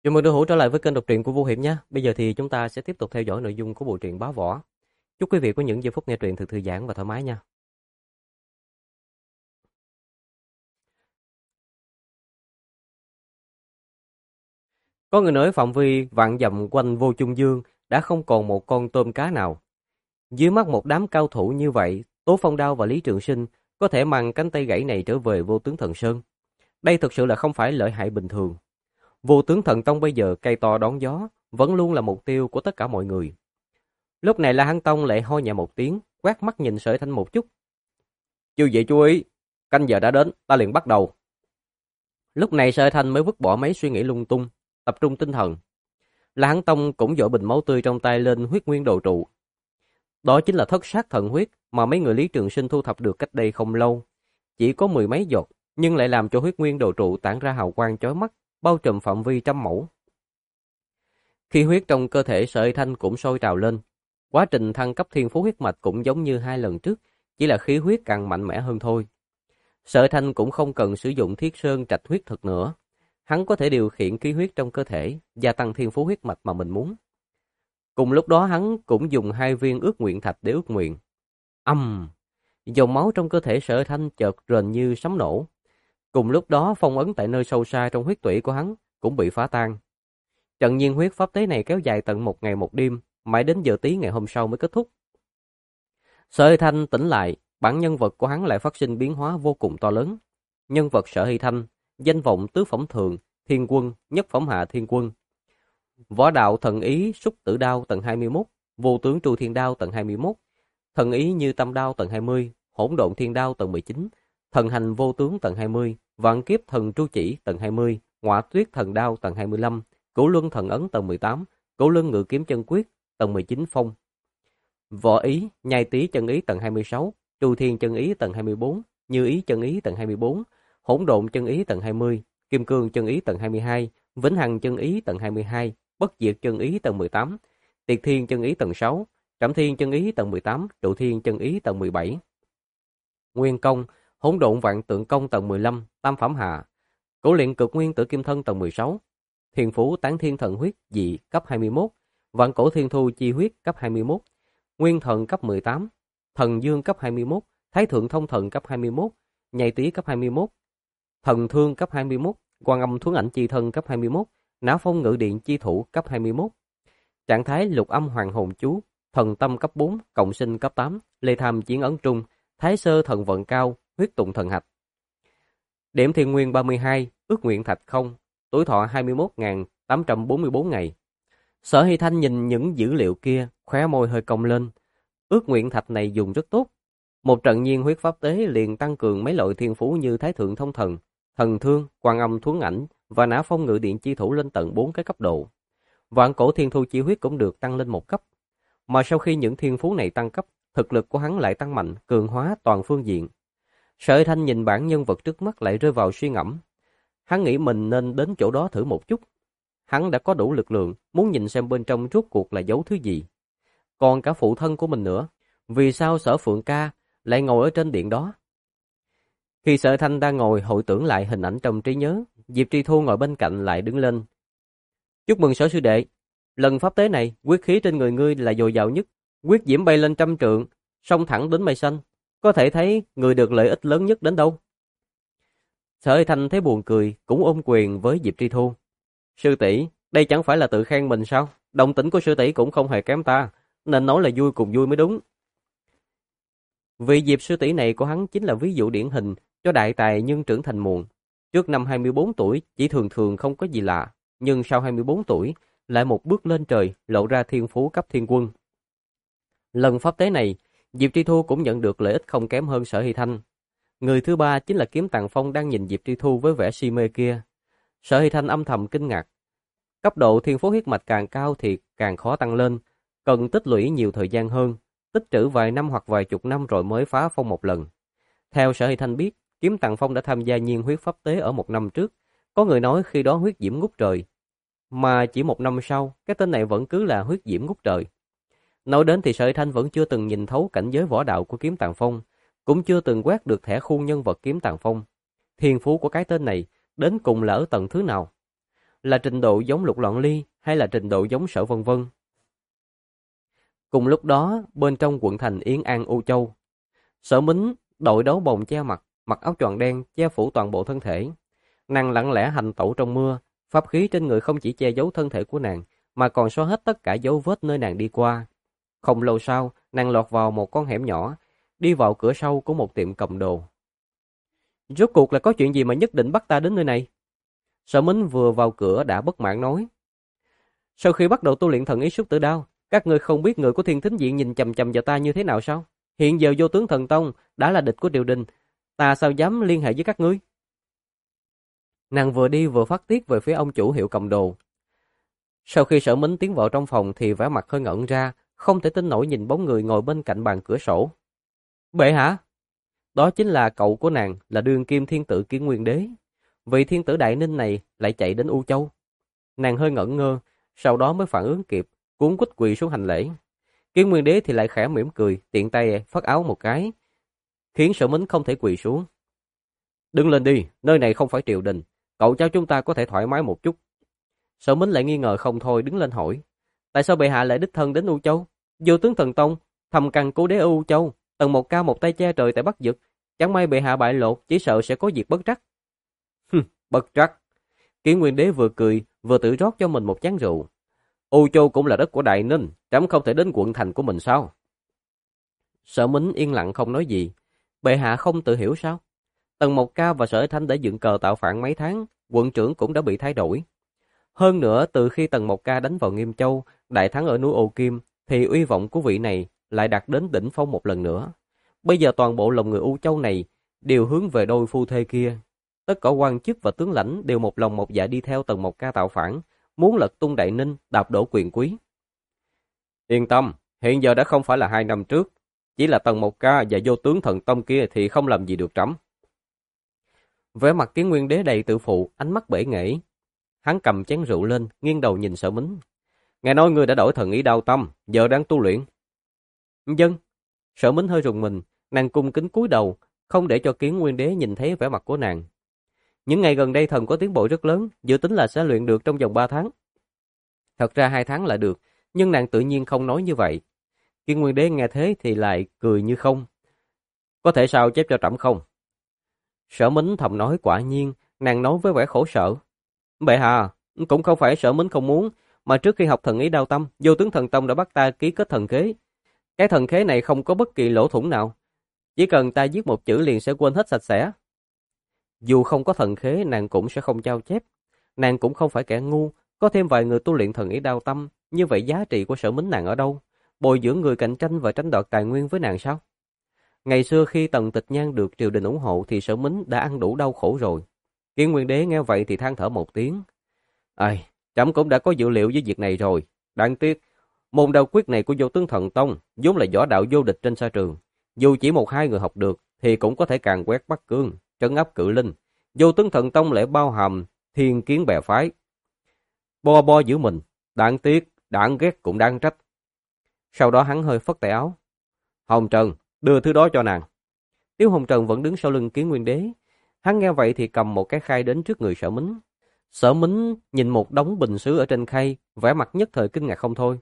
Chào mừng đưa hữu trở lại với kênh đọc truyện của Vô Hiệp nhé. Bây giờ thì chúng ta sẽ tiếp tục theo dõi nội dung của bộ truyện Bá Võ. Chúc quý vị có những giây phút nghe truyện thật thư giãn và thoải mái nha. Có người nói phạm vi vạn dặm quanh Vô Trung Dương đã không còn một con tôm cá nào. Dưới mắt một đám cao thủ như vậy, Tố Phong Đao và Lý Trường Sinh có thể mang cánh tay gãy này trở về Vô Tướng Thần Sơn. Đây thực sự là không phải lợi hại bình thường. Vô Tướng Thần Tông bây giờ cây to đón gió, vẫn luôn là mục tiêu của tất cả mọi người. Lúc này La Hán Tông lại ho nhẹ một tiếng, quét mắt nhìn Sở Thanh một chút. Chư vị chú ý, canh giờ đã đến, ta liền bắt đầu. Lúc này Sở Thanh mới vứt bỏ mấy suy nghĩ lung tung, tập trung tinh thần. La Hán Tông cũng dội bình máu tươi trong tay lên huyết nguyên đồ trụ. Đó chính là thất sát thần huyết mà mấy người Lý Trường Sinh thu thập được cách đây không lâu. Chỉ có mười mấy giọt, nhưng lại làm cho huyết nguyên đồ trụ tản ra hào quang chói mắt, bao trùm phạm vi trăm mẫu. Khí huyết trong cơ thể Sở Thanh cũng sôi trào lên. Quá trình thăng cấp thiên phú huyết mạch cũng giống như hai lần trước, chỉ là khí huyết càng mạnh mẽ hơn thôi. Sở Thanh cũng không cần sử dụng thiết sơn trạch huyết thực nữa. Hắn có thể điều khiển khí huyết trong cơ thể, gia tăng thiên phú huyết mạch mà mình muốn. Cùng lúc đó hắn cũng dùng hai viên ước nguyện thạch để ước nguyện. Dòng máu trong cơ thể Sở Thanh chợt rền như sấm nổ. Cùng lúc đó phong ấn tại nơi sâu xa trong huyết tủy của hắn cũng bị phá tan. Trận nhiên huyết pháp tế này kéo dài tận một ngày một đêm, mãi đến giờ tí ngày hôm sau mới kết thúc. Sở Hy Thanh tỉnh lại, bản nhân vật của hắn lại phát sinh biến hóa vô cùng to lớn. Nhân vật Sở Hy Thanh, danh vọng tứ phẩm thượng, thiên quân, nhất phẩm hạ thiên quân. Võ đạo thần ý xúc tử đao tầng 21, vô tướng tru thiên đao tầng 21, thần ý như tâm đao tầng 20, hỗn độn thiên đao tầng 19, thần hành vô tướng tầng 20, vạn kiếp thần tru chỉ tầng 20, ngọa tuyết thần đao tầng 25, cửu luân thần ấn tầng 18, cửu luân ngự kiếm chân quyết tầng 19 phong. Võ ý, nhai tý chân ý tầng 26, tru thiên chân ý tầng 24, như ý chân ý tầng 24, hỗn độn chân ý tầng 20, kim cương chân ý tầng 22, vĩnh hằng chân ý tầng 22, bất diệt chân ý tầng 18, tiệt thiên chân ý tầng 6, trảm thiên chân ý tầng 18, trụ thiên chân ý tầng 17. Nguyên công, hỗn độn vạn tượng công tầng 15, tam phẩm hạ, cổ luyện cực nguyên tử kim thân tầng 16, thiên phú tán thiên thần huyết dị cấp 21, vạn cổ thiên thu chi huyết cấp 21, nguyên thần cấp 18, thần dương cấp 21, thái thượng thông thần cấp 21, nhai tý cấp 21, thần thương cấp 21, quan âm thuấn ảnh chi thân cấp 21, não phong ngự điện chi thủ cấp 21, trạng thái lục âm hoàng hồn chú, thần tâm cấp 4, cộng sinh cấp 8, lê tham chiến ấn trung, thái sơ thần vận cao, huyết tụng thần hạch. Điểm thiên nguyên 32, ước nguyện thạch không, tuổi thọ 21.844 ngày. Sở Hy Thanh nhìn những dữ liệu kia, khóe môi hơi cong lên. Ước nguyện thạch này dùng rất tốt. Một trận nhiên huyết pháp tế liền tăng cường mấy loại thiên phú như thái thượng thông thần, thần thương, quan âm thuấn ảnh và nã phong ngự điện chi thủ lên tận 4 cái cấp độ. Vạn cổ thiên thu chi huyết cũng được tăng lên một cấp. Mà sau khi những thiên phú này tăng cấp, thực lực của hắn lại tăng mạnh, cường hóa toàn phương diện. Sở Hy Thanh nhìn bản nhân vật trước mắt lại rơi vào suy ngẫm. Hắn nghĩ mình nên đến chỗ đó thử một chút. Hắn đã có đủ lực lượng, muốn nhìn xem bên trong rốt cuộc là giấu thứ gì. Còn cả phụ thân của mình nữa, vì sao Sở Phượng ca lại ngồi ở trên điện đó? Khi Sở Thanh đang ngồi hồi tưởng lại hình ảnh trong trí nhớ, Diệp Tri Thu ngồi bên cạnh lại đứng lên. Chúc mừng Sở sư đệ, lần pháp tế này, quyết khí trên người ngươi là dồi dào nhất, quyết diễm bay lên 100 trượng, xông thẳng đến mây xanh, có thể thấy người được lợi ích lớn nhất đến đâu. Sở Thanh thấy buồn cười, cũng ôm quyền với Diệp Tri Thu. Sư tỷ, đây chẳng phải là tự khen mình sao? Động tĩnh của sư tỷ cũng không hề kém ta, nên nói là vui cùng vui mới đúng. Vị Diệp sư tỷ này của hắn chính là ví dụ điển hình cho đại tài nhưng trưởng thành muộn. Trước năm 24 tuổi chỉ thường thường không có gì lạ, nhưng sau 24 tuổi lại một bước lên trời, lộ ra thiên phú cấp thiên quân. Lần pháp tế này, Diệp Tri Thu cũng nhận được lợi ích không kém hơn Sở Hy Thanh. Người thứ ba chính là Kiếm Tàng Phong đang nhìn Diệp Tri Thu với vẻ si mê kia. Sở Hy Thanh âm thầm kinh ngạc. Cấp độ thiên phú huyết mạch càng cao thì càng khó tăng lên, cần tích lũy nhiều thời gian hơn, tích trữ vài năm hoặc vài chục năm rồi mới phá phong một lần. Theo Sở Hy Thanh biết, Kiếm Tàng Phong đã tham gia nhiên huyết pháp tế ở một năm trước. Có người nói khi đó huyết diễm ngút trời. Mà chỉ một năm sau, cái tên này vẫn cứ là huyết diễm ngút trời. Nói đến thì Sở Hy Thanh vẫn chưa từng nhìn thấu cảnh giới võ đạo của Kiếm Tàng Phong, cũng chưa từng quét được thẻ khuôn nhân vật Kiếm Tàng Phong. Thiên phú của cái tên này đến cùng là ở tầng thứ nào? là trình độ giống Lục Loạn Ly hay là trình độ giống Sở Vân Vân. Cùng lúc đó, bên trong quận thành Yến An U Châu, Sở Mính đội đấu bồng che mặt, mặc áo choàng đen che phủ toàn bộ thân thể. Nàng lặng lẽ hành tẩu trong mưa, pháp khí trên người không chỉ che giấu thân thể của nàng, mà còn xóa hết tất cả dấu vết nơi nàng đi qua. Không lâu sau, nàng lọt vào một con hẻm nhỏ, đi vào cửa sau của một tiệm cầm đồ. Rốt cuộc là có chuyện gì mà nhất định bắt ta đến nơi này? Sở Mính vừa vào cửa đã bất mãn nói. Sau khi bắt đầu tu luyện thần ý xúc tử đao, các ngươi không biết người của Thiên Thính Viện nhìn chằm chằm vào ta như thế nào sao? Hiện giờ Vô Tướng Thần Tông đã là địch của triều đình, ta sao dám liên hệ với các ngươi? Nàng vừa đi vừa phát tiết về phía ông chủ hiệu cầm đồ. Sau khi Sở Mính tiến vào trong phòng thì vẻ mặt hơi ngẩn ra, không thể tin nổi nhìn bóng người ngồi bên cạnh bàn cửa sổ. Bệ hạ! Đó chính là cậu của nàng, là đương kim thiên tử Kiến Nguyên Đế. Vị thiên tử Đại Ninh này lại chạy đến U Châu. Nàng hơi ngẩn ngơ, sau đó mới phản ứng kịp, cuống quýt quỳ xuống hành lễ. Kiến Nguyên Đế thì lại khẽ mỉm cười, tiện tay phất áo một cái, khiến Sở Mính không thể quỳ xuống. Đứng lên đi, nơi này không phải triều đình, cậu cháu chúng ta có thể thoải mái một chút. Sở Mính lại nghi ngờ không thôi, đứng lên hỏi. Tại sao bệ hạ lại đích thân đến U Châu? Vô Tướng Thần Tông, thầm căn cố đế ở U Châu, Tần Một Ca một tay che trời tại Bắc Vực. Chẳng may bệ hạ bại lộ, chỉ sợ sẽ có việc bất trắc. Bất trắc. Kiến Nguyên Đế vừa cười, vừa tự rót cho mình một chén rượu. U Châu cũng là đất của Đại Ninh, trẫm không thể đến quận thành của mình sao? Sở Mính yên lặng không nói gì. Bệ hạ không tự hiểu sao? Tần Một Ca và Sở Thanh đã dựng cờ tạo phản mấy tháng, quận trưởng cũng đã bị thay đổi. Hơn nữa, từ khi Tần Một Ca đánh vào Nghiêm Châu, đại thắng ở núi Ô Kim, thì uy vọng của vị này lại đạt đến đỉnh phong một lần nữa. Bây giờ toàn bộ lòng người U Châu này đều hướng về đôi phu thê kia. Tất cả quan chức và tướng lãnh đều một lòng một dạ đi theo Tần Một Ca tạo phản, muốn lật tung Đại Ninh, đạp đổ quyền quý. Yên tâm, hiện giờ đã không phải là 2 năm trước, chỉ là Tần Một Ca và Vô Tướng Thần Tông kia thì không làm gì được trẫm. Vẻ mặt Kiến Nguyên Đế đầy tự phụ, ánh mắt bể nghễ. Hắn cầm chén rượu lên, nghiêng đầu nhìn Sở Mính. Nghe nói ngươi đã đổi thần ý đao tâm, giờ đang tu luyện. Dân. Sở Mính hơi rùng mình, nàng cung kính cúi đầu, không để cho Kiến Nguyên Đế nhìn thấy vẻ mặt của nàng. Những ngày gần đây thần có tiến bộ rất lớn, dự tính là sẽ luyện được trong vòng 3 tháng. Thật ra 2 tháng là được, nhưng nàng tự nhiên không nói như vậy. Kiến Nguyên Đế nghe thế thì lại cười như không. Có thể sao chép cho trẫm không? Sở Mính thầm nói quả nhiên, nàng nói với vẻ khổ sở. Bệ hạ, cũng không phải Sở Mính không muốn, mà trước khi học thần ý đao tâm, Vô Tướng Thần Tông đã bắt ta ký kết thần khế. Cái thần khế này không có bất kỳ lỗ thủng nào. Chỉ cần ta viết một chữ liền sẽ quên hết sạch sẽ. Dù không có thần khế, nàng cũng sẽ không trao chép. Nàng cũng không phải kẻ ngu, có thêm vài người tu luyện thần ý đao tâm, như vậy giá trị của Sở Mính nàng ở đâu? Bồi dưỡng người cạnh tranh và tranh đoạt tài nguyên với nàng sao? Ngày xưa khi Tần Tịch Nhan được triều đình ủng hộ thì Sở Mính đã ăn đủ đau khổ rồi. Kiến Nguyên Đế nghe vậy thì than thở một tiếng. Ai, trẫm cũng đã có dự liệu với việc này rồi. Đáng tiếc, môn đao quyết này của Vô Tướng Thần Tông vốn là võ đạo vô địch trên sa trường. Dù chỉ 1-2 người học được thì cũng có thể càn quét Bắc Cương, trấn áp Cự Linh. Vô Tướng Thần Tông lại bao hàm thiên kiến bè phái. Bo bo giữ mình, đáng tiếc, đáng ghét cũng đáng trách. Sau đó hắn hơi phất tay áo. Hồng Trần, đưa thứ đó cho nàng. Tiếu Hồng Trần vẫn đứng sau lưng Kiến Nguyên Đế. Hắn nghe vậy thì cầm một cái khay đến trước người Sở Mính. Sở Mính nhìn một đống bình sứ ở trên khay, vẻ mặt nhất thời kinh ngạc không thôi.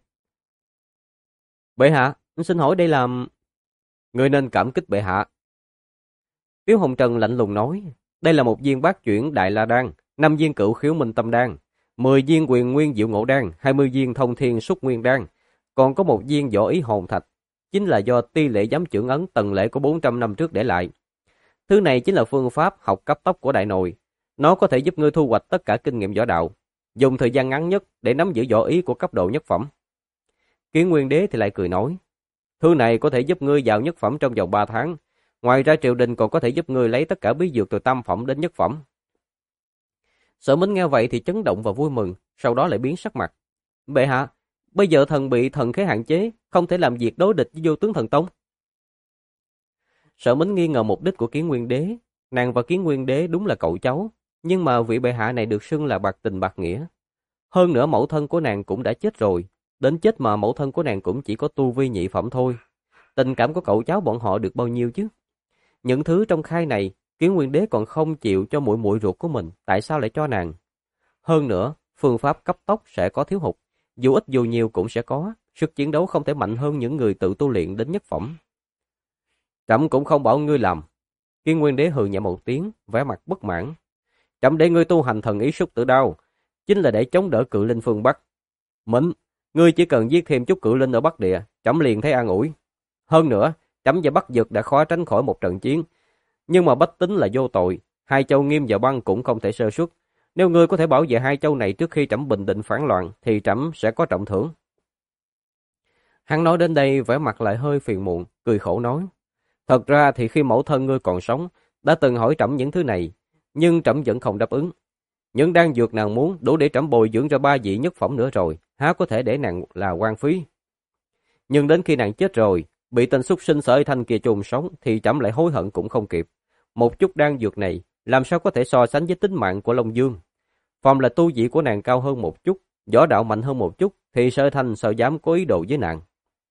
Bệ hạ, xin hỏi đây là... Người nên cảm kích bệ hạ. Tiếu Hồng Trần lạnh lùng nói, đây là 1 viên bát chuyển Đại La Đan, 5 viên Cửu Khiếu Minh Tâm Đan, 10 viên Quyền Nguyên Diệu Ngộ Đan, 20 viên Thông Thiên Xúc Nguyên Đan, còn có 1 viên Võ Ý Hồn Thạch, chính là do Ti Lễ Giám Chưởng Ấn Tần Lễ của 400 năm trước để lại. Thứ này chính là phương pháp học cấp tốc của Đại Nội. Nó có thể giúp ngươi thu hoạch tất cả kinh nghiệm võ đạo, dùng thời gian ngắn nhất để nắm giữ võ ý của cấp độ nhất phẩm. Kiến Nguyên Đế thì lại cười nói, thứ này có thể giúp ngươi vào nhất phẩm trong vòng 3 tháng. Ngoài ra triều đình còn có thể giúp ngươi lấy tất cả bí dược từ tam phẩm đến nhất phẩm. Sở Mính nghe vậy thì chấn động và vui mừng, sau đó lại biến sắc mặt. Bệ hạ, bây giờ thần bị thần khế hạn chế, không thể làm việc đối địch với Vô Tướng Thần Tông. Sở Mính nghi ngờ mục đích của Kiến Nguyên Đế. Nàng và Kiến Nguyên Đế đúng là cậu cháu, nhưng mà vị bệ hạ này được xưng là bạc tình bạc nghĩa. Hơn nữa mẫu thân của nàng cũng đã chết rồi, đến chết mà mẫu thân của nàng cũng chỉ có tu vi nhị phẩm thôi. Tình cảm của cậu cháu bọn họ được bao nhiêu chứ? Những thứ trong khay này, Kiến Nguyên Đế còn không chịu cho muội muội ruột của mình, tại sao lại cho nàng? Hơn nữa, phương pháp cấp tốc sẽ có thiếu hụt, dù ít dù nhiều cũng sẽ có, sức chiến đấu không thể mạnh hơn những người tự tu luyện đến nhất phẩm. Trẫm cũng không bảo ngươi làm. Kiến Nguyên Đế hừ nhẹ một tiếng, vẻ mặt bất mãn. Trẫm để ngươi tu hành thần ý Súc Tử Đao, chính là để chống đỡ cự linh phương Bắc. Mịnh, ngươi chỉ cần giết thêm chút cự linh ở Bắc Địa, trẫm liền thấy an ủi. Hơn nữa, trẫm và Bắc Dực đã khó tránh khỏi một trận chiến, nhưng mà bách tính là vô tội, hai châu Nghiêm và Băng cũng không thể sơ suất. Nếu ngươi có thể bảo vệ hai châu này trước khi trẫm bình định phản loạn, thì trẫm sẽ có trọng thưởng. Hắn nói đến đây vẻ mặt lại hơi phiền muộn, cười khổ nói. Thật ra thì khi mẫu thân ngươi còn sống, đã từng hỏi trẫm những thứ này, nhưng trẫm vẫn không đáp ứng. Những đan dược nàng muốn đủ để trẫm bồi dưỡng ra 3 vị nhất phẩm nữa rồi, há có thể để nàng là quan phí. Nhưng đến khi nàng chết rồi, bị tên súc sinh Sở Thanh kia chôn sống, thì trẫm lại hối hận cũng không kịp. Một chút đan dược này, làm sao có thể so sánh với tính mạng của Long Dương? Phòng là tu vị của nàng cao hơn một chút, võ đạo mạnh hơn một chút, thì Sở Thanh sao dám có ý đồ với nàng?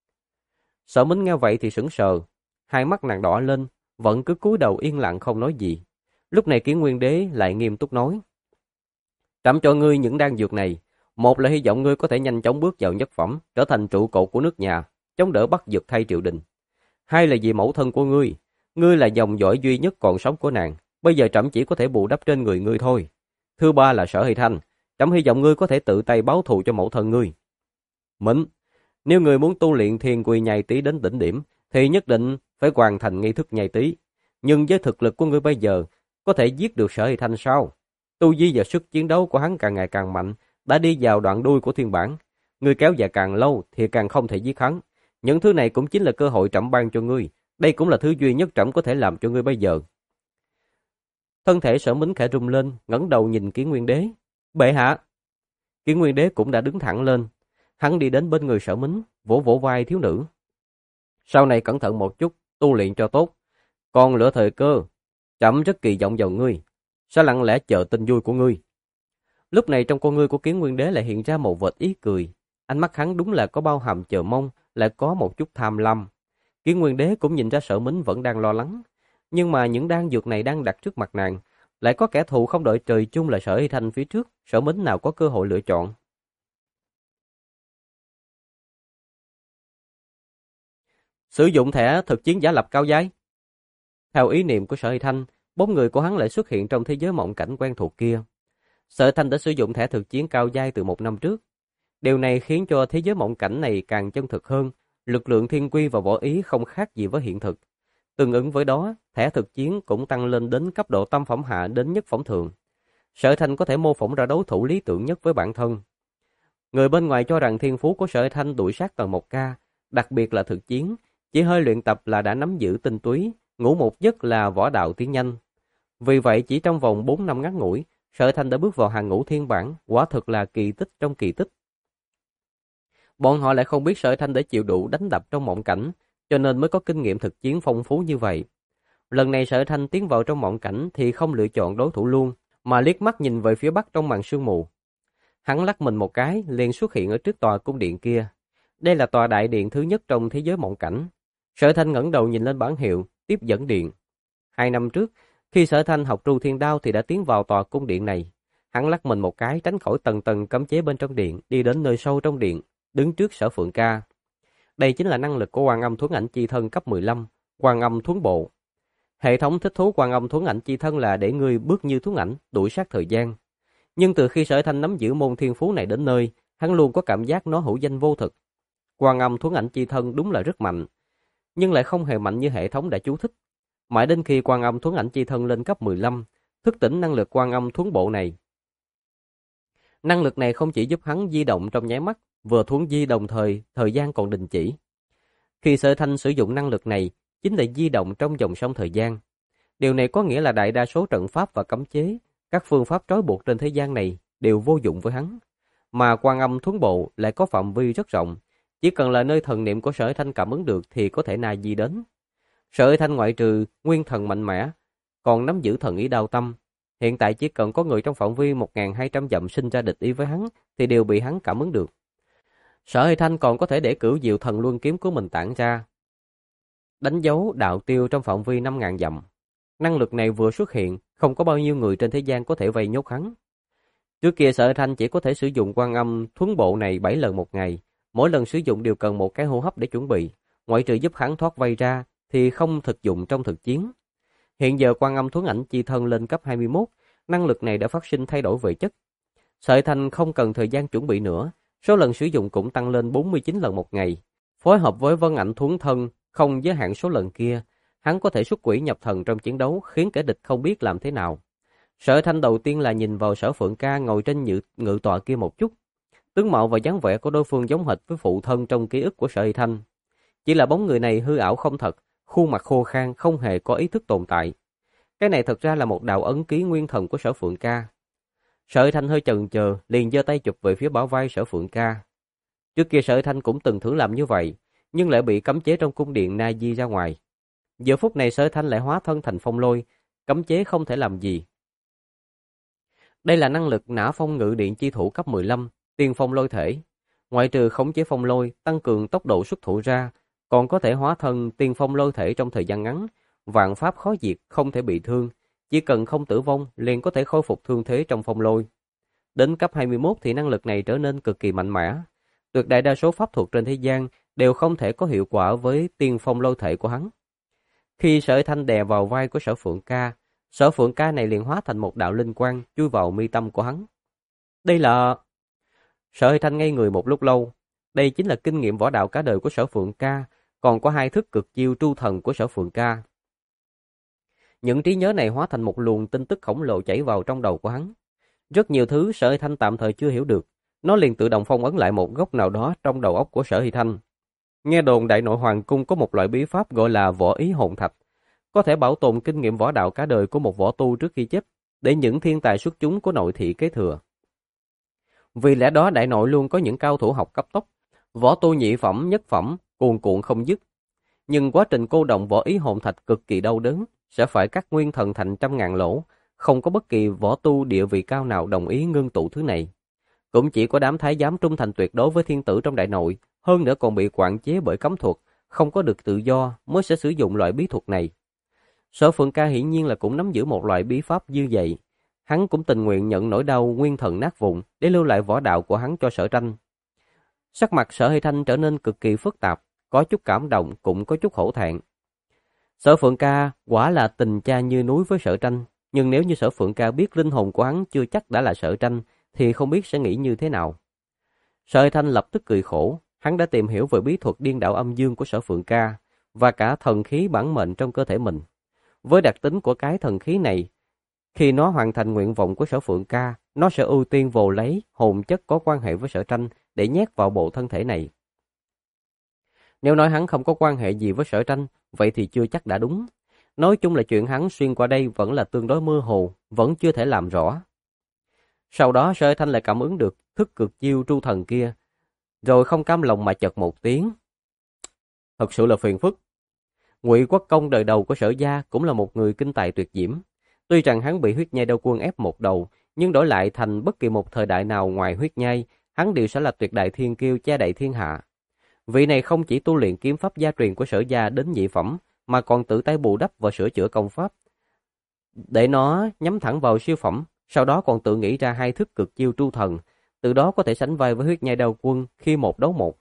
Sở Mính nghe vậy thì sững sờ, hai mắt nàng đỏ lên, vẫn cứ cúi đầu yên lặng không nói gì. Lúc này Kiến Nguyên Đế lại nghiêm túc nói. Trẫm cho ngươi những đan dược này, một là hy vọng ngươi có thể nhanh chóng bước vào nhất phẩm, trở thành trụ cột của nước nhà, chống đỡ Bắc Dực thay triều đình. Hai là vì mẫu thân của ngươi, ngươi là dòng dõi duy nhất còn sống của nàng, bây giờ trẫm chỉ có thể bù đắp trên người ngươi thôi. Thứ ba là Sở Hy Thanh, trẫm hy vọng ngươi có thể tự tay báo thù cho mẫu thân ngươi. Mịnh, nếu ngươi muốn tu luyện Thiên Quy Nhai Tý đến đỉnh điểm, thì nhất định phải hoàn thành nghi thức nhai tý. Nhưng với thực lực của ngươi bây giờ, có thể giết được Sở Hy Thanh sao? Tu vi và sức chiến đấu của hắn càng ngày càng mạnh, đã đi vào đoạn đuôi của thiên bản. Ngươi kéo dài càng lâu thì càng không thể giết hắn. Những thứ này cũng chính là cơ hội trẫm ban cho ngươi. Đây cũng là thứ duy nhất trẫm có thể làm cho ngươi bây giờ. Thân thể Sở Mính khẽ rung lên, ngẩng đầu nhìn Kiến Nguyên Đế. Bệ hạ! Kiến Nguyên Đế cũng đã đứng thẳng lên. Hắn đi đến bên người Sở Mính, vỗ vỗ vai thiếu nữ. Sau này cẩn thận một chút, tu luyện cho tốt. Còn lựa thời cơ, trẫm rất kỳ vọng vào ngươi, sẽ lặng lẽ chờ tin vui của ngươi. Lúc này trong con ngươi của Kiến Nguyên Đế lại hiện ra một vệt ý cười. Ánh mắt hắn đúng là có bao hàm chờ mong, lại có một chút tham lam. Kiến Nguyên Đế cũng nhìn ra Sở Mính vẫn đang lo lắng. Nhưng mà những đan dược này đang đặt trước mặt nàng, lại có kẻ thù không đội trời chung là Sở Hy Thanh phía trước, Sở Mính nào có cơ hội lựa chọn. Sử dụng thẻ thực chiến giả lập cao giai. Theo ý niệm của Sở Hy Thanh, bóng người của hắn lại xuất hiện trong thế giới mộng cảnh quen thuộc kia. Sở Hy Thanh đã sử dụng thẻ thực chiến cao giai từ 1 năm trước. Điều này khiến cho thế giới mộng cảnh này càng chân thực hơn, lực lượng thiên quy và võ ý không khác gì với hiện thực. Tương ứng với đó, thẻ thực chiến cũng tăng lên đến cấp độ tam phẩm hạ đến nhất phẩm thường. Sở Hy Thanh có thể mô phỏng ra đối thủ lý tưởng nhất với bản thân. Người bên ngoài cho rằng thiên phú của Sở Hy Thanh đuổi sát tầng 1K, đặc biệt là thực chiến, chỉ hơi luyện tập là đã nắm giữ tinh túy, ngủ một giấc là võ đạo tiến nhanh. Vì vậy chỉ trong vòng 4 năm ngắn ngủi, Sở Thanh đã bước vào hàng ngũ thiên bản, quả thực là kỳ tích trong kỳ tích. Bọn họ lại không biết Sở Thanh đã chịu đủ đánh đập trong mộng cảnh, cho nên mới có kinh nghiệm thực chiến phong phú như vậy. Lần này Sở Thanh tiến vào trong mộng cảnh thì không lựa chọn đối thủ luôn, mà liếc mắt nhìn về phía bắc trong màn sương mù. Hắn lắc mình một cái, liền xuất hiện ở trước tòa cung điện kia. Đây là tòa đại điện thứ nhất trong thế giới mộng cảnh. Sở Thanh ngẩng đầu nhìn lên bảng hiệu, tiếp dẫn điện. 2 năm trước, khi Sở Thanh học Tru Thiên Đao thì đã tiến vào tòa cung điện này. Hắn lắc mình một cái tránh khỏi tầng tầng cấm chế bên trong điện, đi đến nơi sâu trong điện, đứng trước Sở Phượng Ca. Đây chính là năng lực của Quan Âm Thuấn Ảnh Chi Thân cấp 15, Quan Âm Thuấn Bộ. Hệ thống thích thú Quan Âm Thuấn Ảnh Chi Thân là để ngươi bước như thuấn ảnh, đuổi sát thời gian. Nhưng từ khi Sở Thanh nắm giữ môn thiên phú này đến nơi, hắn luôn có cảm giác nó hữu danh vô thực. Quan Âm Thuấn Ảnh Chi Thân đúng là rất mạnh, nhưng lại không hề mạnh như hệ thống đã chú thích. Mãi đến khi Quan Âm Thuấn Ảnh Chi Thân lên cấp 15, thức tỉnh năng lực Quan Âm Thuấn Bộ này. Năng lực này không chỉ giúp hắn di động trong nháy mắt, vừa thuấn di đồng thời, thời gian còn đình chỉ. Khi Sở Thanh sử dụng năng lực này, chính là di động trong dòng sông thời gian. Điều này có nghĩa là đại đa số trận pháp và cấm chế, các phương pháp trói buộc trên thế gian này đều vô dụng với hắn. Mà Quan Âm Thuấn Bộ lại có phạm vi rất rộng, chỉ cần là nơi thần niệm của Sở Thanh cảm ứng được thì có thể na di đến. Sở Thanh ngoại trừ nguyên thần mạnh mẽ, còn nắm giữ thần ý đao tâm. Hiện tại chỉ cần có người trong phạm vi 1.200 dặm sinh ra địch ý với hắn thì đều bị hắn cảm ứng được. Sở Thanh còn có thể để cửu diệu thần luân kiếm của mình tản ra, đánh dấu đạo tiêu trong phạm vi 5.000 dặm. Năng lực này vừa xuất hiện, không có bao nhiêu người trên thế gian có thể vây nhốt hắn. Trước kia Sở Thanh chỉ có thể sử dụng Quan Âm Thuấn Bộ này 7 lần một ngày, mỗi lần sử dụng đều cần một cái hô hấp để chuẩn bị, ngoại trừ giúp hắn thoát vây ra thì không thực dụng trong thực chiến. Hiện giờ Quan Âm Thuấn Ảnh Chi Thân lên cấp 21, năng lực này đã phát sinh thay đổi về chất. Sở Thanh không cần thời gian chuẩn bị nữa, số lần sử dụng cũng tăng lên 49 lần một ngày. Phối hợp với Vân Ảnh Thuấn Thân không giới hạn số lần kia, hắn có thể xuất quỷ nhập thần trong chiến đấu khiến kẻ địch không biết làm thế nào. Sở Thanh đầu tiên là nhìn vào Sở Phượng Ca ngồi trên ngự tọa kia một chút. Tướng mạo và dáng vẻ của đối phương giống hệt với phụ thân trong ký ức của Sở Thanh. Chỉ là bóng người này hư ảo không thật, khuôn mặt khô khan không hề có ý thức tồn tại. Cái này thật ra là một đạo ấn ký nguyên thần của Sở Phượng Ca. Sở Thanh hơi chần chờ, liền giơ tay chụp về phía bả vai Sở Phượng Ca. Trước kia Sở Thanh cũng từng thử làm như vậy, nhưng lại bị cấm chế trong cung điện Na Di ra ngoài. Giờ phút này Sở Thanh lại hóa thân thành phong lôi, cấm chế không thể làm gì. Đây là năng lực Nã Phong Ngự Điện chi thủ cấp 15, tiên phong lôi thể. Ngoại trừ khống chế phong lôi, tăng cường tốc độ xuất thủ ra, còn có thể hóa thân tiên phong lôi thể trong thời gian ngắn, vạn pháp khó diệt, không thể bị thương, chỉ cần không tử vong liền có thể khôi phục thương thế trong phong lôi. Đến cấp 21 thì năng lực này trở nên cực kỳ mạnh mẽ. Tuyệt đại đa số pháp thuật trên thế gian đều không thể có hiệu quả với tiên phong lôi thể của hắn. Khi Sở Thanh đè vào vai của Sở Phượng Ca này liền hóa thành một đạo linh quang chui vào mi tâm của hắn. Đây là... Sở Thanh ngây người một lúc lâu. Đây chính là kinh nghiệm võ đạo cả đời của Sở Phượng Ca, còn có 2 thức cực chiêu tru thần của Sở Phượng Ca. Những trí nhớ này hóa thành một luồng tin tức khổng lồ chảy vào trong đầu của hắn. Rất nhiều thứ Sở Thanh tạm thời chưa hiểu được, nó liền tự động phong ấn lại một góc nào đó trong đầu óc của Sở Thanh. Nghe đồn Đại Nội Hoàng Cung có một loại bí pháp gọi là Võ Ý Hồn Thạch, có thể bảo tồn kinh nghiệm võ đạo cả đời của một võ tu trước khi chết, để những thiên tài xuất chúng của nội thị kế thừa. Vì lẽ đó Đại Nội luôn có những cao thủ học cấp tốc, võ tu nhị phẩm, nhất phẩm, cuồn cuộn không dứt. Nhưng quá trình cô động Võ Ý Hồn Thạch cực kỳ đau đớn, sẽ phải cắt nguyên thần thành trăm ngàn lỗ, không có bất kỳ võ tu địa vị cao nào đồng ý ngưng tụ thứ này. Cũng chỉ có đám thái giám trung thành tuyệt đối với thiên tử trong Đại Nội, hơn nữa còn bị quản chế bởi cấm thuật, không có được tự do mới sẽ sử dụng loại bí thuật này. Sở Phượng Ca hiển nhiên là cũng nắm giữ một loại bí pháp như vậy. Hắn cũng tình nguyện nhận nỗi đau nguyên thần nát vụn để lưu lại võ đạo của hắn cho Sở Tranh. Sắc mặt Sở Thanh trở nên cực kỳ phức tạp, có chút cảm động cũng có chút hổ thẹn. Sở Phượng Ca quả là tình cha như núi với Sở Tranh, nhưng nếu như Sở Phượng Ca biết linh hồn của hắn chưa chắc đã là Sở Tranh thì không biết sẽ nghĩ như thế nào. Sở Thanh lập tức cười khổ, hắn đã tìm hiểu về bí thuật điên đảo âm dương của Sở Phượng Ca và cả thần khí bản mệnh trong cơ thể mình. Với đặc tính của cái thần khí này, khi nó hoàn thành nguyện vọng của Sở Phượng Ca, nó sẽ ưu tiên vồ lấy hồn chất có quan hệ với Sở Tranh để nhét vào bộ thân thể này. Nếu nói hắn không có quan hệ gì với Sở Tranh, vậy thì chưa chắc đã đúng. Nói chung là chuyện hắn xuyên qua đây vẫn là tương đối mơ hồ, vẫn chưa thể làm rõ. Sau đó Sở Thanh lại cảm ứng được thức cực chiêu tru thần kia, rồi không cam lòng mà chợt một tiếng. Thật sự là phiền phức. Ngụy Quốc Công đời đầu của Sở gia cũng là một người kinh tài tuyệt diễm. Tuy rằng hắn bị huyết nhai đao quân ép một đầu, nhưng đổi lại thành bất kỳ một thời đại nào ngoài huyết nhai, hắn đều sẽ là tuyệt đại thiên kiêu che đậy thiên hạ. Vị này không chỉ tu luyện kiếm pháp gia truyền của Sở gia đến nhị phẩm, mà còn tự tay bù đắp và sửa chữa công pháp, để nó nhắm thẳng vào siêu phẩm, sau đó còn tự nghĩ ra 2 thức cực chiêu tru thần, từ đó có thể sánh vai với huyết nhai đao quân khi 1 đấu 1.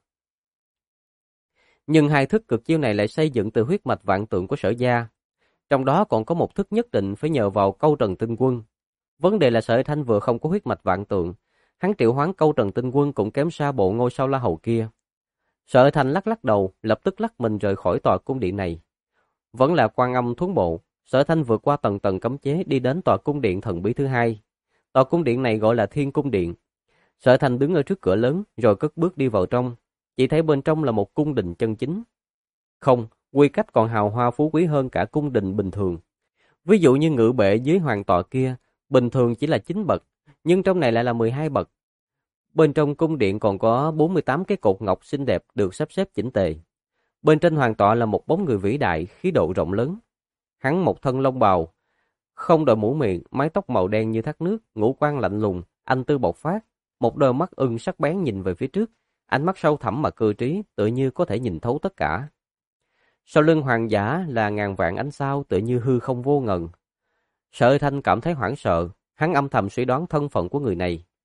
Nhưng 2 thức cực chiêu này lại xây dựng từ huyết mạch vạn tượng của Sở gia. Trong đó còn có một thức nhất định phải nhờ vào Câu Trần Tinh Quân. Vấn đề là Sở Thanh vừa không có huyết mạch vạn tượng, hắn triệu hoán Câu Trần Tinh Quân cũng kém xa bộ ngôi sao La Hầu kia. Sở Thanh lắc lắc đầu, lập tức lắc mình rời khỏi tòa cung điện này. Vẫn là Quan Âm Thuấn Bộ, Sở Thanh vượt qua tầng tầng cấm chế đi đến tòa cung điện thần bí thứ 2. Tòa cung điện này gọi là Thiên Cung Điện. Sở Thanh đứng ở trước cửa lớn rồi cất bước đi vào trong, chỉ thấy bên trong là một cung đình chân chính. Không, quy cách còn hào hoa phú quý hơn cả cung đình bình thường. Ví dụ như ngự bệ dưới hoàng tọa kia, bình thường chỉ là 9 bậc, nhưng trong này lại là 12 bậc. Bên trong cung điện còn có 48 cái cột ngọc xinh đẹp được sắp xếp chỉnh tề. Bên trên hoàng tọa là một bóng người vĩ đại, khí độ rộng lớn. Hắn một thân lông bào, không đội mũ miệng, mái tóc màu đen như thác nước, ngũ quan lạnh lùng, anh tư bộc phát, một đôi mắt ưng sắc bén nhìn về phía trước, ánh mắt sâu thẳm mà cơ trí, tựa như có thể nhìn thấu tất cả. Sau lưng hoàng giả là ngàn vạn ánh sao, tựa như hư không vô ngần. Sở Thanh cảm thấy hoảng sợ, hắn âm thầm suy đoán thân phận của người này,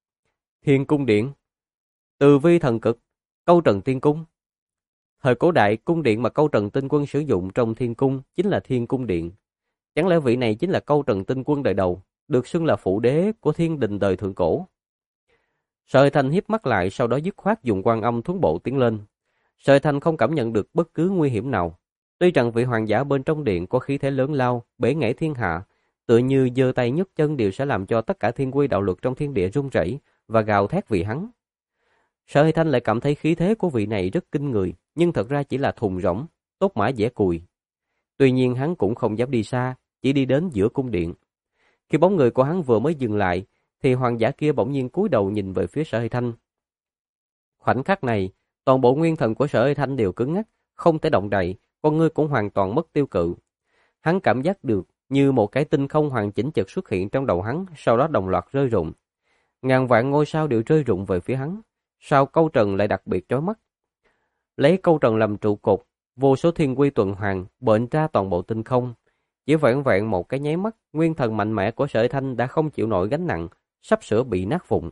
Thiên cung điện, Từ vi thần cực, Câu Trần Tiên cung. Thời cổ đại, cung điện mà Câu Trần Tinh Quân sử dụng trong thiên cung chính là Thiên cung điện. Chẳng lẽ vị này chính là Câu Trần Tinh Quân đời đầu, được xưng là phụ đế của thiên đình đời thượng cổ? Sợi Thành hiếp mắt lại, sau đó dứt khoát dùng Quan Âm Thuấn Bộ tiến lên. Sợi Thành không cảm nhận được bất cứ nguy hiểm nào. Tuy rằng vị hoàng giả bên trong điện có khí thế lớn lao, bể nghệ thiên hạ, tựa như giơ tay nhấc chân đều sẽ làm cho tất cả thiên quy đạo luật trong thiên địa rung rẩy và gào thét vì hắn. Sợi Thanh lại cảm thấy khí thế của vị này rất kinh người, nhưng thật ra chỉ là thùng rỗng, tốt mã dễ cùi. Tuy nhiên hắn cũng không dám đi xa, chỉ đi đến giữa cung điện. Khi bóng người của hắn vừa mới dừng lại, thì hoàng giả kia bỗng nhiên cúi đầu nhìn về phía Sở Thanh. Khoảnh khắc này, toàn bộ nguyên thần của Sở Thanh đều cứng ngắc, không thể động đậy, con ngươi cũng hoàn toàn mất tiêu cự. Hắn cảm giác được như một cái tinh không hoàn chỉnh chợt xuất hiện trong đầu hắn, sau đó đồng loạt rơi rụng. Ngàn vạn ngôi sao đều rơi rụng về phía hắn. Sao Câu Trần lại đặc biệt chói mắt? Lấy Câu Trần làm trụ cột, vô số thiên quy tuần hoàn bệnh ra toàn bộ tinh không. Chỉ vẹn vẹn một cái nháy mắt, nguyên thần mạnh mẽ của Sở Thanh đã không chịu nổi gánh nặng, sắp sửa bị nát vụn.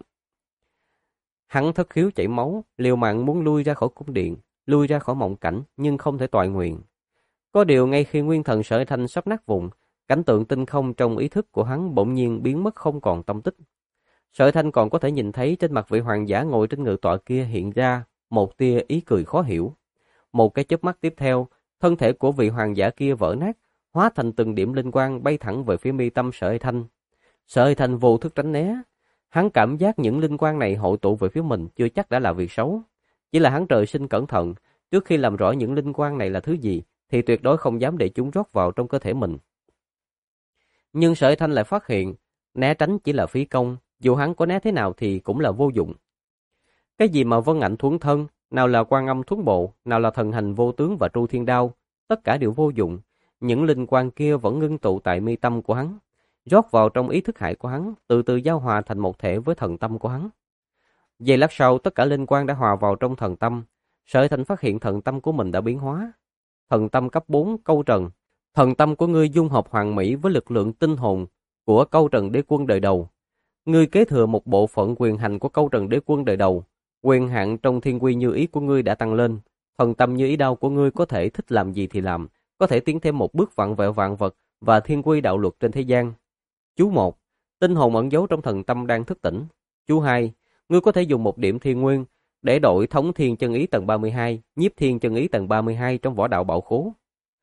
Hắn thất khiếu chảy máu, liều mạng muốn lui ra khỏi cung điện, lui ra khỏi mộng cảnh, nhưng không thể toại nguyện. Có điều ngay khi nguyên thần Sở Thanh sắp nát vụn, cảnh tượng tinh không trong ý thức của hắn bỗng nhiên biến mất không còn tâm tích. Sở Thanh còn có thể nhìn thấy trên mặt vị hoàng giả ngồi trên ngự tọa kia hiện ra một tia ý cười khó hiểu. Một cái chớp mắt tiếp theo, thân thể của vị hoàng giả kia vỡ nát, hóa thành từng điểm linh quang bay thẳng về phía mi tâm Sở Thanh. Sở Thanh vô thức tránh né. Hắn cảm giác những linh quang này hội tụ về phía mình chưa chắc đã là việc xấu. Chỉ là hắn trời sinh cẩn thận, trước khi làm rõ những linh quang này là thứ gì, thì tuyệt đối không dám để chúng rót vào trong cơ thể mình. Nhưng Sở Thanh lại phát hiện, né tránh chỉ là phí công, dù hắn có né thế nào thì cũng là vô dụng. Cái gì mà vân ảnh thuẫn thân, nào là Quan Âm Thuấn Bộ, nào là thần hành vô tướng và tru thiên đao, tất cả đều vô dụng. Những linh quang kia vẫn ngưng tụ tại mi tâm của hắn, rót vào trong ý thức hải của hắn, từ từ giao hòa thành một thể với thần tâm của hắn. Giây lát sau, tất cả linh quang đã hòa vào trong thần tâm. Sở Thanh phát hiện thần tâm của mình đã biến hóa. Thần tâm cấp 4 Câu Trần. Thần tâm của ngươi dung hợp hoàn mỹ với lực lượng tinh hồn của Câu Trần Đế Quân đời đầu. Ngươi kế thừa một bộ phận quyền hành của Câu Trần Đế Quân đời đầu. Quyền hạn trong thiên quy như ý của ngươi đã tăng lên. Thần tâm như ý đao của ngươi có thể thích làm gì thì làm, có thể tiến thêm một bước vặn vẹo vạn vật và thiên quy đạo luật trên thế gian. Chú 1. Tinh hồn ẩn giấu trong thần tâm đang thức tỉnh. Chú 2. Ngươi có thể dùng một điểm thiên nguyên để đổi thống thiên chân ý tầng 32, nhiếp thiên chân ý tầng 32 trong võ đạo bảo khố.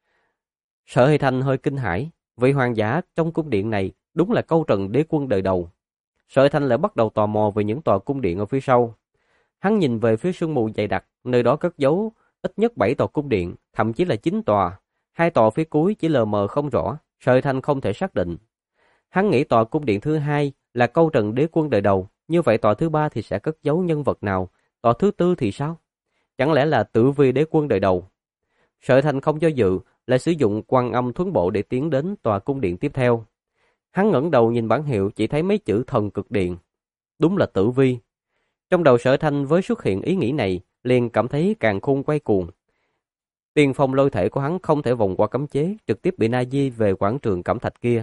Sở Hy Thanh hơi kinh hãi, vị hoàng giả trong cung điện này đúng là Câu Trần Đế Quân đời đầu. Sở Hy Thanh lại bắt đầu tò mò về những tòa cung điện ở phía sau. Hắn nhìn về phía sương mù dày đặc, nơi đó cất giấu ít nhất 7 tòa cung điện, thậm chí là 9 tòa. 2 tòa phía cuối chỉ lờ mờ không rõ, Sở Hy Thanh không thể xác định. Hắn nghĩ tòa cung điện thứ 2 là Câu Trần Đế Quân đời đầu, như vậy tòa thứ 3 thì sẽ cất giấu nhân vật nào, tòa thứ 4 thì sao? Chẳng lẽ là Tử Vi Đế Quân đời đầu? Sở Thanh không do dự, lại sử dụng Quan Âm Thuấn Bộ để tiến đến tòa cung điện tiếp theo. Hắn ngẩng đầu nhìn bảng hiệu, chỉ thấy mấy chữ Thần Cực Điện. Đúng là Tử Vi. Trong đầu Sở Thanh với xuất hiện ý nghĩ này, liền cảm thấy càn khôn quay cuồng. Tiền phong lôi thể của hắn không thể vòng qua cấm chế, trực tiếp bị na di về quảng trường cẩm thạch kia.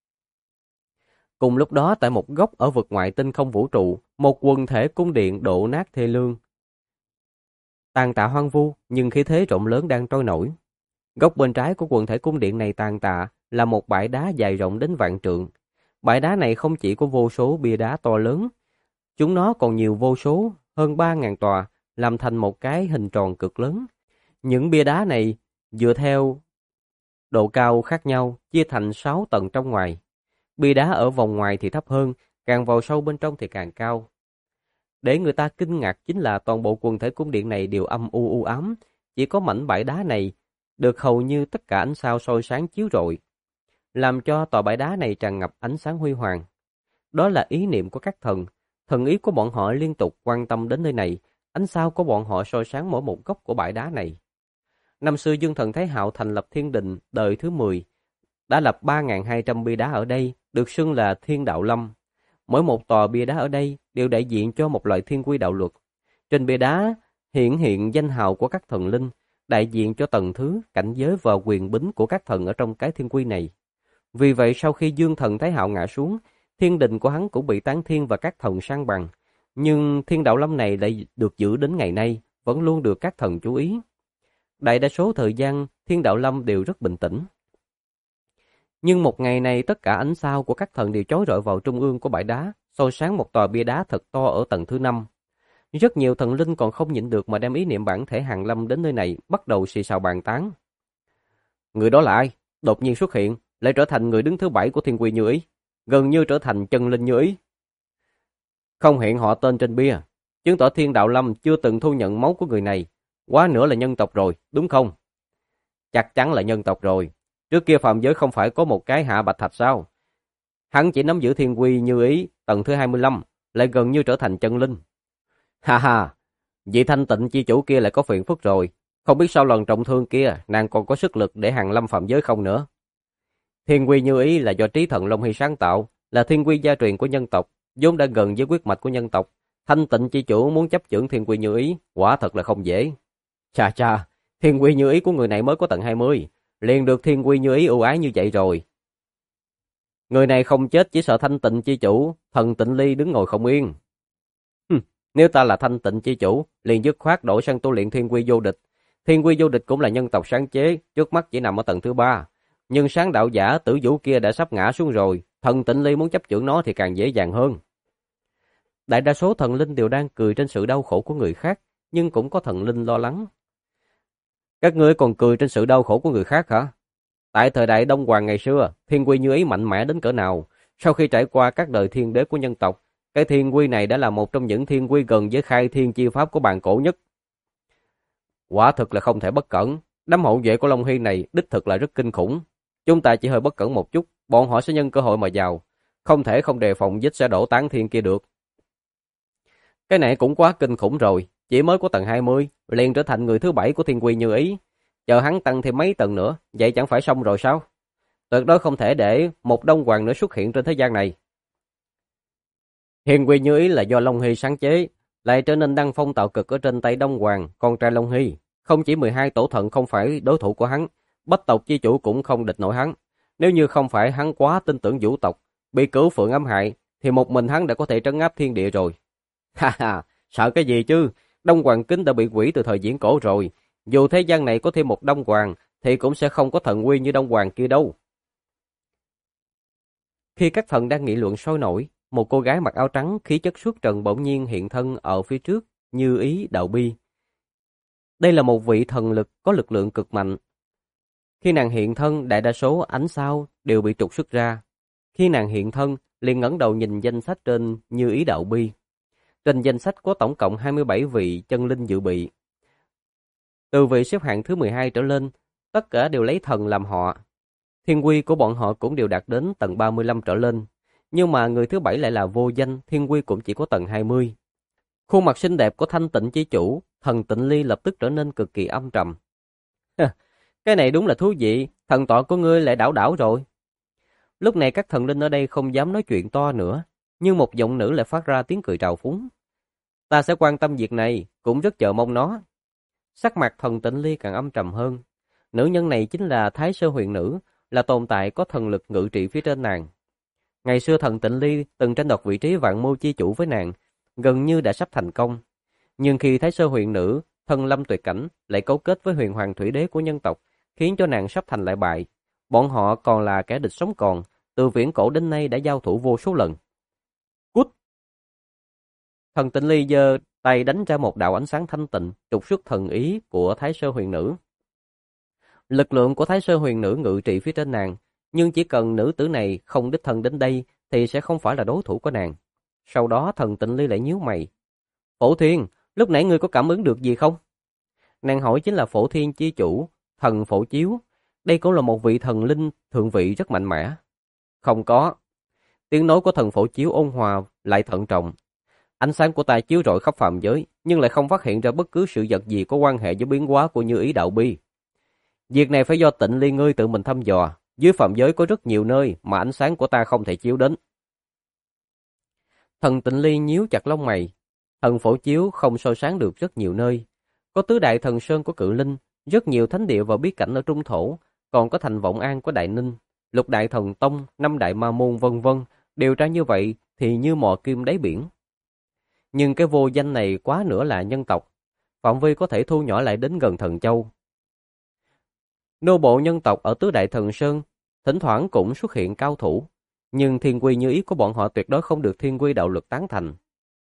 Cùng lúc đó, tại một góc ở vực ngoại tinh không vũ trụ, một quần thể cung điện đổ nát thê lương. Tàn tạ hoang vu, nhưng khí thế rộng lớn đang trôi nổi. Góc bên trái của quần thể cung điện này tàn tạ là một bãi đá dài rộng đến vạn trượng. Bãi đá này không chỉ có vô số bia đá to lớn, chúng nó còn nhiều vô số, hơn 3.000 tòa, làm thành một cái hình tròn cực lớn. Những bia đá này dựa theo độ cao khác nhau, chia thành 6 tầng trong ngoài. Bia đá ở vòng ngoài thì thấp hơn, càng vào sâu bên trong thì càng cao. Để người ta kinh ngạc chính là toàn bộ quần thể cung điện này đều âm u ám, chỉ có mảnh bãi đá này được hầu như tất cả ánh sao soi sáng chiếu rọi, làm cho tòa bãi đá này tràn ngập ánh sáng huy hoàng. Đó là ý niệm của các thần, thần ý của bọn họ liên tục quan tâm đến nơi này, ánh sao của bọn họ soi sáng mỗi một góc của bãi đá này. Năm xưa Dương Thần Thái Hạo thành lập Thiên Đình đời thứ 10, đã lập 3.200 bia đá ở đây, được xưng là Thiên Đạo Lâm. Mỗi một tòa bia đá ở đây đều đại diện cho một loại thiên quy đạo luật. Trên bia đá hiện danh hào của các thần linh, đại diện cho tầng thứ, cảnh giới và quyền bính của các thần ở trong cái thiên quy này. Vì vậy sau khi Dương Thần Thái Hạo ngã xuống, thiên đình của hắn cũng bị Tán Thiên và các thần san bằng. Nhưng Thiên Đạo Lâm này lại được giữ đến ngày nay, vẫn luôn được các thần chú ý. Đại đa số thời gian, Thiên Đạo Lâm đều rất bình tĩnh. Nhưng một ngày này tất cả ánh sao của các thần đều chói rọi vào trung ương của bãi đá, soi sáng một tòa bia đá thật to ở tầng thứ 5. Rất nhiều thần linh còn không nhịn được mà đem ý niệm bản thể Hàn Lâm đến nơi này, bắt đầu xì xào bàn tán. Người đó là ai? Đột nhiên xuất hiện, lại trở thành người đứng thứ 7 của Thiên Quy Như Ý, gần như trở thành chân linh Như Ý. Không hiện họ tên trên bia, chứng tỏ Thiên Đạo Lâm chưa từng thu nhận máu của người này, quá nữa là nhân tộc rồi, đúng không? Chắc chắn là nhân tộc rồi. Trước kia phàm giới không phải có một cái Hạ Bạch Thạch sao? Hắn chỉ nắm giữ Thiên Quy Như Ý tầng thứ 25, lại gần như trở thành chân linh. Ha ha, vị Thanh Tịnh chi chủ kia lại có phiền phức rồi. Không biết sau lần trọng thương kia, nàng còn có sức lực để hàng lâm phàm giới không nữa. Thiên Quy Như Ý là do Trí Thần Long Hy sáng tạo, là thiên quy gia truyền của nhân tộc, vốn đã gần với huyết mạch của nhân tộc. Thanh Tịnh chi chủ muốn chấp chưởng Thiên Quy Như Ý, quả thật là không dễ. Chà chà, Thiên Quy Như Ý của người này mới có tầng 20, liền được Thiên Quy Như Ý ưu ái như vậy rồi. Người này không chết chỉ sợ Thanh Tịnh chi chủ, thần Tịnh Ly đứng ngồi không yên. Nếu ta là Thanh Tịnh chi chủ, liền dứt khoát đổi sang tu luyện Thiên Quy Vô Địch. Thiên Quy Vô Địch cũng là nhân tộc sáng chế, trước mắt chỉ nằm ở tầng thứ 3. Nhưng sáng đạo giả Tử Vũ kia đã sắp ngã xuống rồi, thần Tịnh Ly muốn chấp chưởng nó thì càng dễ dàng hơn. Đại đa số thần linh đều đang cười trên sự đau khổ của người khác, nhưng cũng có thần linh lo lắng. Các ngươi còn cười trên sự đau khổ của người khác hả? Tại thời đại Đông Hoàng ngày xưa, Thiên Quy Như Ý mạnh mẽ đến cỡ nào? Sau khi trải qua các đời thiên đế của nhân tộc, cái Thiên Quy này đã là một trong những Thiên Quy gần với khai thiên chi pháp của bàn cổ nhất. Quả thực là không thể bất cẩn. Đám hậu vệ của Long Hy này đích thực là rất kinh khủng. Chúng ta chỉ hơi bất cẩn một chút, bọn họ sẽ nhân cơ hội mà vào. Không thể không đề phòng vết sẽ đổ tán thiên kia được. Cái này cũng quá kinh khủng rồi. Chỉ mới có tầng 20, liền trở thành người thứ 7 của Thiên Quy Như Ý. Chờ hắn tăng thêm mấy tầng nữa, vậy chẳng phải xong rồi sao? Tuyệt đối không thể để một Đông Hoàng nữa xuất hiện trên thế gian này. Thiên Quy Như Ý là do Long Hy sáng chế, lại trở nên đăng phong tạo cực ở trên tay Đông Hoàng, con trai Long Hy. Không chỉ 12 tổ thần không phải đối thủ của hắn, Bách tộc chi chủ cũng không địch nổi hắn. Nếu như không phải hắn quá tin tưởng Vũ tộc, bị Cửu Phượng ám hại, thì một mình hắn đã có thể trấn áp thiên địa rồi. Ha ha, sợ cái gì chứ? Đông Hoàng kính đã bị hủy từ thời viễn cổ rồi. Dù thế gian này có thêm một Đông Hoàng, thì cũng sẽ không có thần uy như Đông Hoàng kia đâu. Khi các thần đang nghị luận sôi nổi, một cô gái mặc áo trắng khí chất xuất trần bỗng nhiên hiện thân ở phía trước, Như Ý Đạo Bi. Đây là một vị thần lực có lực lượng cực mạnh. Khi nàng hiện thân, đại đa số ánh sao đều bị trục xuất ra. Khi nàng hiện thân, liền ngẩng đầu nhìn danh sách trên Như Ý Đạo Bi. Trên danh sách có tổng cộng 27 vị chân linh dự bị. Từ vị xếp hạng thứ 12 trở lên, tất cả đều lấy thần làm họ. Thiên quy của bọn họ cũng đều đạt đến tầng 35 trở lên. Nhưng mà người thứ 7 lại là vô danh, thiên quy cũng chỉ có tầng 20. Khuôn mặt xinh đẹp của Thanh Tịnh chi chủ, thần Tịnh Ly lập tức trở nên cực kỳ âm trầm. Cái này đúng là thú vị, thần tọa của ngươi lại đảo đảo rồi. Lúc này các thần linh ở đây không dám nói chuyện to nữa, nhưng một giọng nữ lại phát ra tiếng cười trào phúng. Ta sẽ quan tâm việc này, cũng rất chờ mong nó. Sắc mặt thần Tịnh Ly càng âm trầm hơn. Nữ nhân này chính là Thái Sơ Huyền Nữ, là tồn tại có thần lực ngự trị phía trên nàng. Ngày xưa thần Tịnh Ly từng tranh đoạt vị trí vạn mưu chi chủ với nàng, gần như đã sắp thành công. Nhưng khi Thái Sơ Huyền Nữ, thân lâm tuyệt cảnh, lại cấu kết với Huyền Hoàng Thủy Đế của nhân tộc, khiến cho nàng sắp thành lại bại. Bọn họ còn là kẻ địch sống còn, từ viễn cổ đến nay đã giao thủ vô số lần. Cút! Thần Tịnh Ly giơ tay đánh ra một đạo ánh sáng thanh tịnh, trục xuất thần ý của Thái Sơ Huyền Nữ. Lực lượng của Thái Sơ Huyền Nữ ngự trị phía trên nàng, nhưng chỉ cần nữ tử này không đích thân đến đây thì sẽ không phải là đối thủ của nàng. Sau đó thần Tịnh Ly lại nhíu mày. Phổ Thiên, lúc nãy ngươi có cảm ứng được gì không? Nàng hỏi chính là Phổ Thiên chi chủ, thần Phổ Chiếu. Đây cũng là một vị thần linh thượng vị rất mạnh mẽ. Không có. Tiếng nói của thần Phổ Chiếu ôn hòa lại thận trọng. Ánh sáng của ta chiếu rọi khắp phàm giới, nhưng lại không phát hiện ra bất cứ sự vật gì có quan hệ với biến hóa của Như Ý Đạo Bi. Việc này phải do Tịnh Ly ngươi tự mình thăm dò. Dưới phàm giới có rất nhiều nơi mà ánh sáng của ta không thể chiếu đến. Thần Tịnh Ly nhíu chặt lông mày. Thần Phổ Chiếu không soi sáng được rất nhiều nơi. Có tứ đại thần sơn của Cự Linh, rất nhiều thánh địa và bí cảnh ở Trung Thổ, còn có thành Vọng An của Đại Ninh, Lục Đại Thần Tông, Năm Đại Ma Môn vân vân. Điều tra như vậy thì như mò kim đáy biển. nhưng cái vô danh này quá nữa là nhân tộc. Phạm vi có thể thu nhỏ lại đến gần Thần Châu. Nô bộ nhân tộc ở tứ đại thần sơn, thỉnh thoảng cũng xuất hiện cao thủ, nhưng thiên quy như ý của bọn họ tuyệt đối không được thiên quy đạo lực tán thành.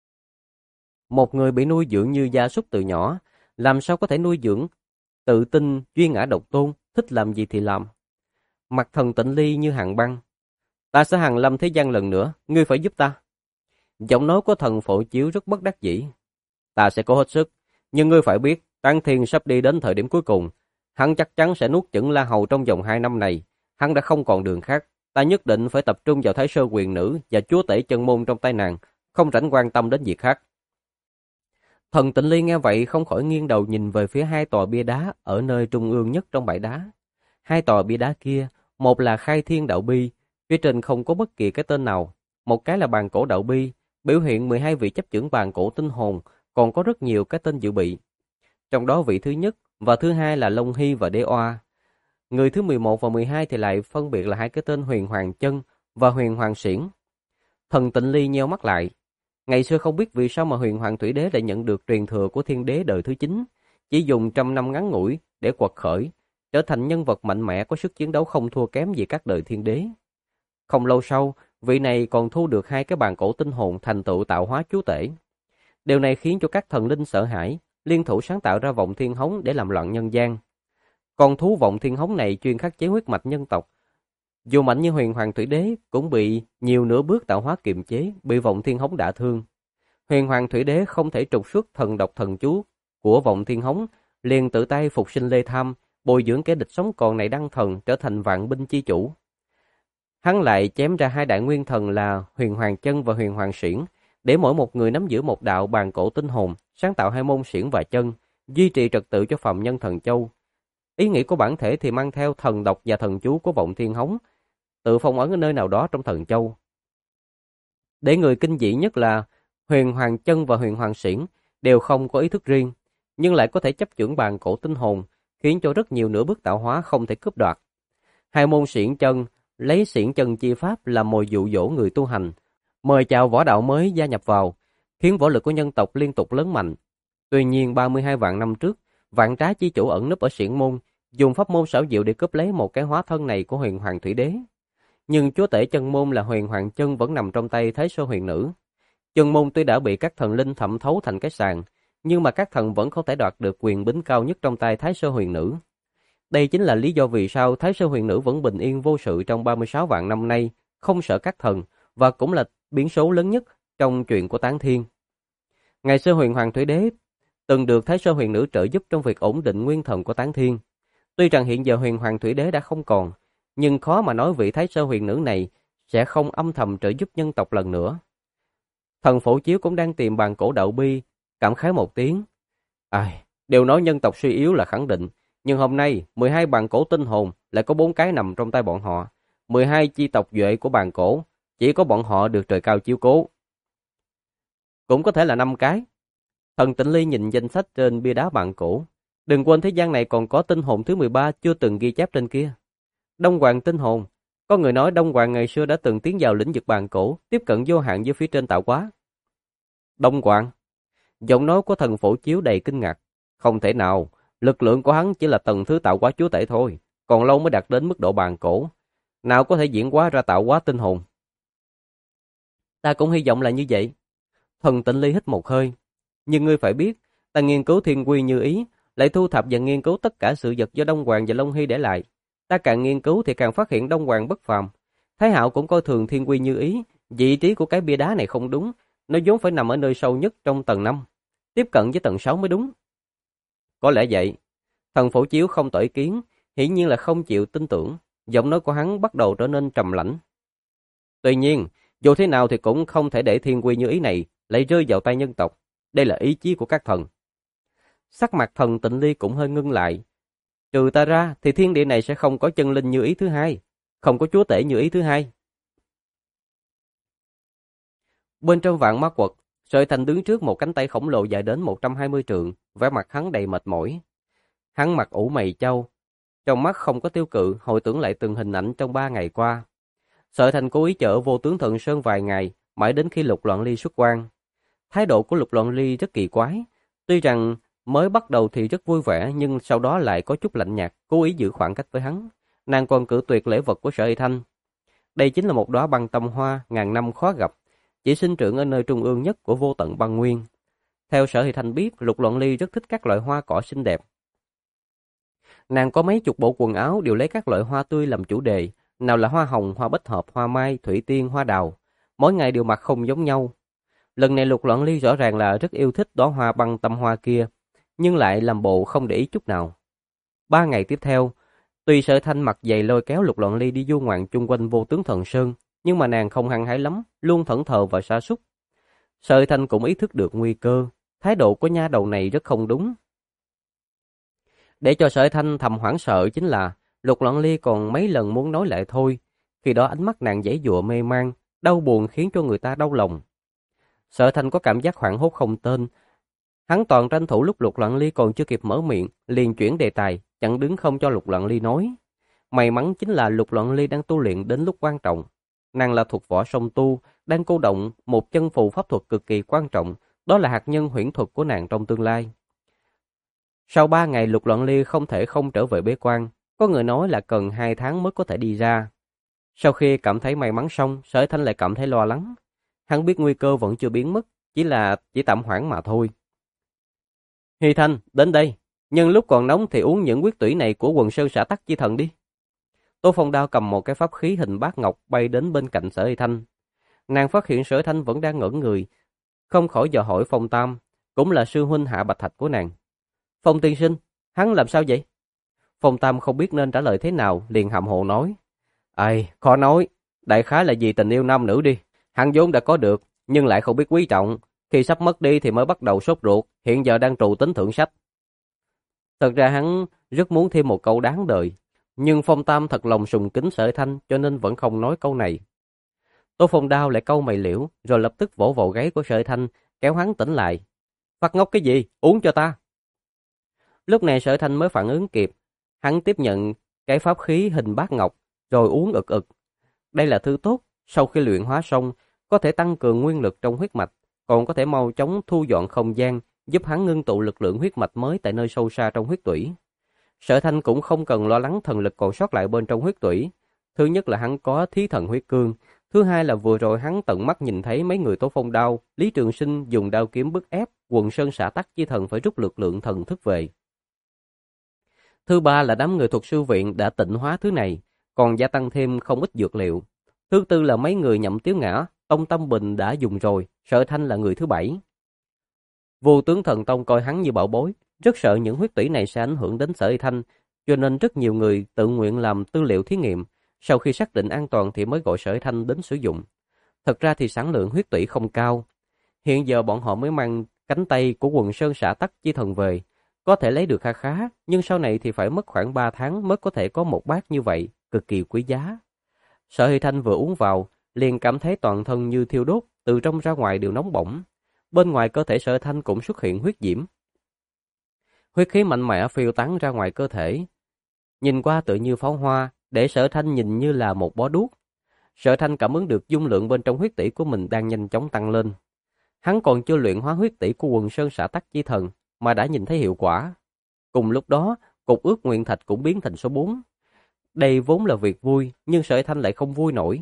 Một người bị nuôi dưỡng như gia súc từ nhỏ, làm sao có thể nuôi dưỡng tự tin, duy ngã độc tôn, thích làm gì thì làm. Mặt Thần Tịnh Ly như hàn băng. Ta sẽ hàng lâm thế gian lần nữa, ngươi phải giúp ta. Giọng nói của Thần Phổ Chiếu rất bất đắc dĩ. Ta sẽ cố hết sức, nhưng ngươi phải biết, Tán Thiên sắp đi đến thời điểm cuối cùng. Hắn chắc chắn sẽ nuốt chửng La Hầu trong vòng 2 năm này. Hắn đã không còn đường khác. Ta nhất định phải tập trung vào Thái Sơ Quyền Nữ và chúa tể chân môn trong tay nàng, không rảnh quan tâm đến việc khác. Thần Tịnh Ly nghe vậy không khỏi nghiêng đầu nhìn về phía 2 tòa bia đá ở nơi trung ương nhất trong bãi đá. 2 tòa bia đá kia, một là Khai Thiên Đạo Bi, phía trên không có bất kỳ cái tên nào. Một cái là Bàn Cổ Đạo Bi, biểu hiện 12 vị chấp chưởng bàn cổ tinh hồn, còn có rất nhiều cái tên dự bị. Trong đó vị thứ nhất và thứ hai là Long Hy và Đế Oa. Người thứ 11 và 12 thì lại phân biệt là 2 cái tên Huyền Hoàng Chân và Huyền Hoàng Xiển. Thần Tịnh Ly nheo mắt lại. Ngày xưa không biết vì sao mà Huyền Hoàng Thủy Đế lại nhận được truyền thừa của Thiên Đế đời thứ 9, chỉ dùng 100 năm ngắn ngủi để quật khởi, trở thành nhân vật mạnh mẽ có sức chiến đấu không thua kém gì các đời Thiên Đế. Không lâu sau, vị này còn thu được 2 cái bàn cổ tinh hồn thành tựu tạo hóa chúa tể. Điều này khiến cho các thần linh sợ hãi, liên thủ sáng tạo ra vọng thiên hống để làm loạn nhân gian. Con thú vọng thiên hống này chuyên khắc chế huyết mạch nhân tộc. Dù mạnh như Huyền Hoàng Thủy Đế cũng bị nhiều nửa bước tạo hóa kiềm chế, bị vọng thiên hống đả thương. Huyền Hoàng Thủy Đế không thể trục xuất thần độc thần chú của vọng thiên hống, liền tự tay phục sinh Lê Tham, bồi dưỡng kẻ địch sống còn này đăng thần trở thành vạn binh chi chủ. Hắn lại chém ra 2 đại nguyên thần là Huyền Hoàng Chân và Huyền Hoàng Xiển, để mỗi một người nắm giữ một đạo bàn cổ tinh hồn, sáng tạo 2 môn xiển và chân, duy trì trật tự cho phàm nhân Thần Châu. Ý nghĩ của bản thể thì mang theo thần độc và thần chú của vọng thiên hống, tự phong ấn ở nơi nào đó trong Thần Châu. Để người kinh dị nhất là Huyền Hoàng Chân và Huyền Hoàng Xiển đều không có ý thức riêng, nhưng lại có thể chấp chưởng bàn cổ tinh hồn, khiến cho rất nhiều nửa bước tạo hóa không thể cướp đoạt. 2 môn xiển chân lấy xiển chân chi pháp làm mồi dụ dỗ người tu hành, mời chào võ đạo mới gia nhập vào, khiến võ lực của nhân tộc liên tục lớn mạnh. Tuy nhiên 32 vạn năm trước, Vạn Trá chi chủ ẩn núp ở xiển môn, dùng pháp môn xảo diệu để cướp lấy một cái hóa thân này của Huyền Hoàng Thủy Đế. Nhưng chúa tể chân môn là Huyền Hoàng Chân vẫn nằm trong tay Thái Sơ Huyền Nữ. Chân môn tuy đã bị các thần linh thẩm thấu thành cái sàng, nhưng mà các thần vẫn không thể đoạt được quyền bính cao nhất trong tay Thái Sơ Huyền Nữ. Đây chính là lý do vì sao Thái Sơ Huyền Nữ vẫn bình yên vô sự trong 36 vạn năm nay, không sợ các thần, và cũng là biến số lớn nhất trong chuyện của Tán Thiên. Ngày xưa Huyền Hoàng Thủy Đế từng được Thái Sơ Huyền Nữ trợ giúp trong việc ổn định nguyên thần của Tán Thiên. Tuy rằng hiện giờ Huyền Hoàng Thủy Đế đã không còn, nhưng khó mà nói vị Thái Sơ Huyền Nữ này sẽ không âm thầm trợ giúp nhân tộc lần nữa. Thần Phổ Chiếu cũng đang tìm bàn cổ đạo bi, cảm khái một tiếng. Đều nói nhân tộc suy yếu là khẳng định, nhưng hôm nay 12 bàn cổ tinh hồn lại có 4 cái nằm trong tay bọn họ. 12 chi tộc duệ của bàn cổ, chỉ có bọn họ được trời cao chiếu cố. Cũng có thể là 5 cái. Thần Tịnh Ly nhìn danh sách trên bia đá bàn cổ. Đừng quên thế gian này còn có tinh hồn thứ 13 chưa từng ghi chép trên kia. Đông Hoàng tinh hồn. Có người nói Đông Hoàng ngày xưa đã từng tiến vào lĩnh vực bàn cổ, tiếp cận vô hạn với phía trên tạo hóa. Đông Hoàng. Giọng nói của thần Phổ Chiếu đầy kinh ngạc. Không thể nào, lực lượng của hắn chỉ là tầng thứ tạo hóa chúa tể thôi, còn lâu mới đạt đến mức độ bàn cổ. Nào có thể diễn hóa ra tạo hóa tinh hồn. Ta cũng hy vọng là như vậy. Thần Tịnh Ly hít một hơi. Nhưng ngươi phải biết, ta nghiên cứu thiên quy như ý, lại thu thập và nghiên cứu tất cả sự vật do Đông Hoàng và Long Hy để lại. Ta càng nghiên cứu thì càng phát hiện Đông Hoàng bất phàm. Thái Hạo cũng coi thường thiên quy như ý, vị trí của cái bia đá này không đúng, nó vốn phải nằm ở nơi sâu nhất trong tầng 5, tiếp cận với tầng 6 mới đúng. Có lẽ vậy. Thần Phổ Chiếu không tỏ ý kiến, hiển nhiên là không chịu tin tưởng, giọng nói của hắn bắt đầu trở nên trầm lãnh. Tuy nhiên, dù thế nào thì cũng không thể để thiên quy như ý này lại rơi vào tay nhân tộc. Đây là ý chí của các thần. Sắc mặt Thần Tịnh Ly cũng hơi ngưng lại. Trừ ta ra thì thiên địa này sẽ không có chân linh như ý thứ hai, không có chúa tể như ý thứ hai. Bên trong Vạn Ma Quật, Sợi Thành đứng trước một cánh tay khổng lồ dài đến 120 trượng, vẻ mặt hắn đầy mệt mỏi. Hắn mặt ủ mày chau, trong mắt không có tiêu cự, hồi tưởng lại từng hình ảnh trong 3 ngày qua. Sợi Thành cố ý chở Vô Tướng Thần Sơn vài ngày, mãi đến khi Lục Loạn Ly xuất quan. Thái độ của Lục Loan Ly rất kỳ quái. Tuy rằng mới bắt đầu thì rất vui vẻ, nhưng sau đó lại có chút lạnh nhạt, cố ý giữ khoảng cách với hắn. Nàng còn cự tuyệt lễ vật của Sở Hy Thanh. Đây chính là một đóa băng tâm hoa ngàn năm khó gặp, chỉ sinh trưởng ở nơi trung ương nhất của vô tận băng nguyên. Theo Sở Hy Thanh biết, Lục Loan Ly rất thích các loại hoa cỏ xinh đẹp. Nàng có mấy chục bộ quần áo đều lấy các loại hoa tươi làm chủ đề, nào là hoa hồng, hoa bích hợp, hoa mai, thủy tiên, hoa đào. Mỗi ngày đều mặc không giống nhau. Lần này Lục Loan Ly rõ ràng là rất yêu thích đóa hoa băng tâm hoa kia, nhưng lại làm bộ không để ý chút nào. 3 ngày tiếp theo, tuy Sở Thanh mặt dày lôi kéo Lục Loan Ly đi du ngoạn chung quanh Vô Tướng Thần Sơn, nhưng mà nàng không hăng hái lắm, luôn thẫn thờ và sa sút. Sở Thanh cũng ý thức được nguy cơ, thái độ của nha đầu này rất không đúng. Để cho Sở Thanh thầm hoảng sợ chính là Lục Loan Ly còn mấy lần muốn nói lại thôi, khi đó ánh mắt nàng giãy giụa mê man, đau buồn khiến cho người ta đau lòng. Sở Thanh có cảm giác hoảng hốt không tên. Hắn toàn tranh thủ lúc Lục Loan Ly còn chưa kịp mở miệng, liền chuyển đề tài, chặn đứng không cho Lục Loan Ly nói. May mắn chính là Lục Loan Ly đang tu luyện đến lúc quan trọng. Nàng là thuộc võ song tu, đang cô động một chân phù pháp thuật cực kỳ quan trọng, đó là hạt nhân huyễn thuật của nàng trong tương lai. Sau 3 ngày Lục Loan Ly không thể không trở về bế quan, có người nói là cần 2 tháng mới có thể đi ra. Sau khi cảm thấy may mắn xong, Sở Thanh lại cảm thấy lo lắng. Hắn biết nguy cơ vẫn chưa biến mất, chỉ tạm hoãn mà thôi. Hy Thanh, đến đây. Nhưng lúc còn nóng thì uống những huyết tủy này của Quần Sơn Xã Tắc Chi Thần đi. Tô Phong Đao cầm một cái pháp khí hình bát ngọc bay đến bên cạnh Sở Hy Thanh. Nàng phát hiện Sở Thanh vẫn đang ngẩn người, không khỏi dò hỏi Phong Tam, cũng là sư huynh Hạ Bạch Thạch của nàng. Phong tiên sinh, hắn làm sao vậy? Phong Tam không biết nên trả lời thế nào, liền hàm hồ nói. Ai, khó nói, đại khái là vì tình yêu nam nữ đi. Hắn vốn đã có được, nhưng lại không biết quý trọng. Khi sắp mất đi thì mới bắt đầu sốt ruột, hiện giờ đang trù tính thượng sách. Thật ra hắn rất muốn thêm một câu đáng đời, nhưng Phong Tam thật lòng sùng kính Sở Thanh cho nên vẫn không nói câu này. Tô Phong Đao lại cau mày liễu, rồi lập tức vỗ vào gáy của Sở Thanh, kéo hắn tỉnh lại. Phát ngốc cái gì, uống cho ta. Lúc này Sở Thanh mới phản ứng kịp, hắn tiếp nhận cái pháp khí hình bát ngọc, rồi uống ực ực. Đây là thứ tốt, sau khi luyện hóa xong, có thể tăng cường nguyên lực trong huyết mạch, còn có thể mau chóng thu dọn không gian, giúp hắn ngưng tụ lực lượng huyết mạch mới tại nơi sâu xa trong huyết tủy. Sở Thanh cũng không cần lo lắng thần lực còn sót lại bên trong huyết tủy. Thứ nhất là hắn có thí thần huyết cương, thứ hai là vừa rồi hắn tận mắt nhìn thấy mấy người Tố Phong Đao, Lý Trường Sinh dùng đao kiếm bức ép Quần Sơn Xã Tắc Chi Thần phải rút lực lượng thần thức về. Thứ ba là đám người thuật sư viện đã tịnh hóa thứ này, còn gia tăng thêm không ít dược liệu. Thứ tư là mấy người Nhậm Tiếu Ngã, Tông Tâm Bình đã dùng rồi, Sở Thanh là người thứ 7. Vô Tướng Thần Tông coi hắn như bảo bối, rất sợ những huyết tủy này sẽ ảnh hưởng đến Sở Thanh, cho nên rất nhiều người tự nguyện làm tư liệu thí nghiệm, sau khi xác định an toàn thì mới gọi Sở Thanh đến sử dụng. Thật ra thì sản lượng huyết tủy không cao. Hiện giờ bọn họ mới mang cánh tay của Quần Sơn Xã Tắc Chi Thần về, có thể lấy được kha khá, nhưng sau này thì phải mất khoảng 3 tháng mới có thể có một bát như vậy, cực kỳ quý giá. Sở Hy Thanh vừa uống vào, liền cảm thấy toàn thân như thiêu đốt, từ trong ra ngoài đều nóng bỏng. Bên ngoài cơ thể Sở Thanh cũng xuất hiện huyết diễm. Huyết khí mạnh mẽ phiêu tán ra ngoài cơ thể. Nhìn qua tự như pháo hoa, để Sở Thanh nhìn như là một bó đuốc. Sở Thanh cảm ứng được dung lượng bên trong huyết tỷ của mình đang nhanh chóng tăng lên. Hắn còn chưa luyện hóa huyết tỷ của Quần Sơn Xã Tắc Chi Thần, mà đã nhìn thấy hiệu quả. Cùng lúc đó, cục ước nguyện thạch cũng biến thành số 4. Đây vốn là việc vui, nhưng Sở Thanh lại không vui nổi.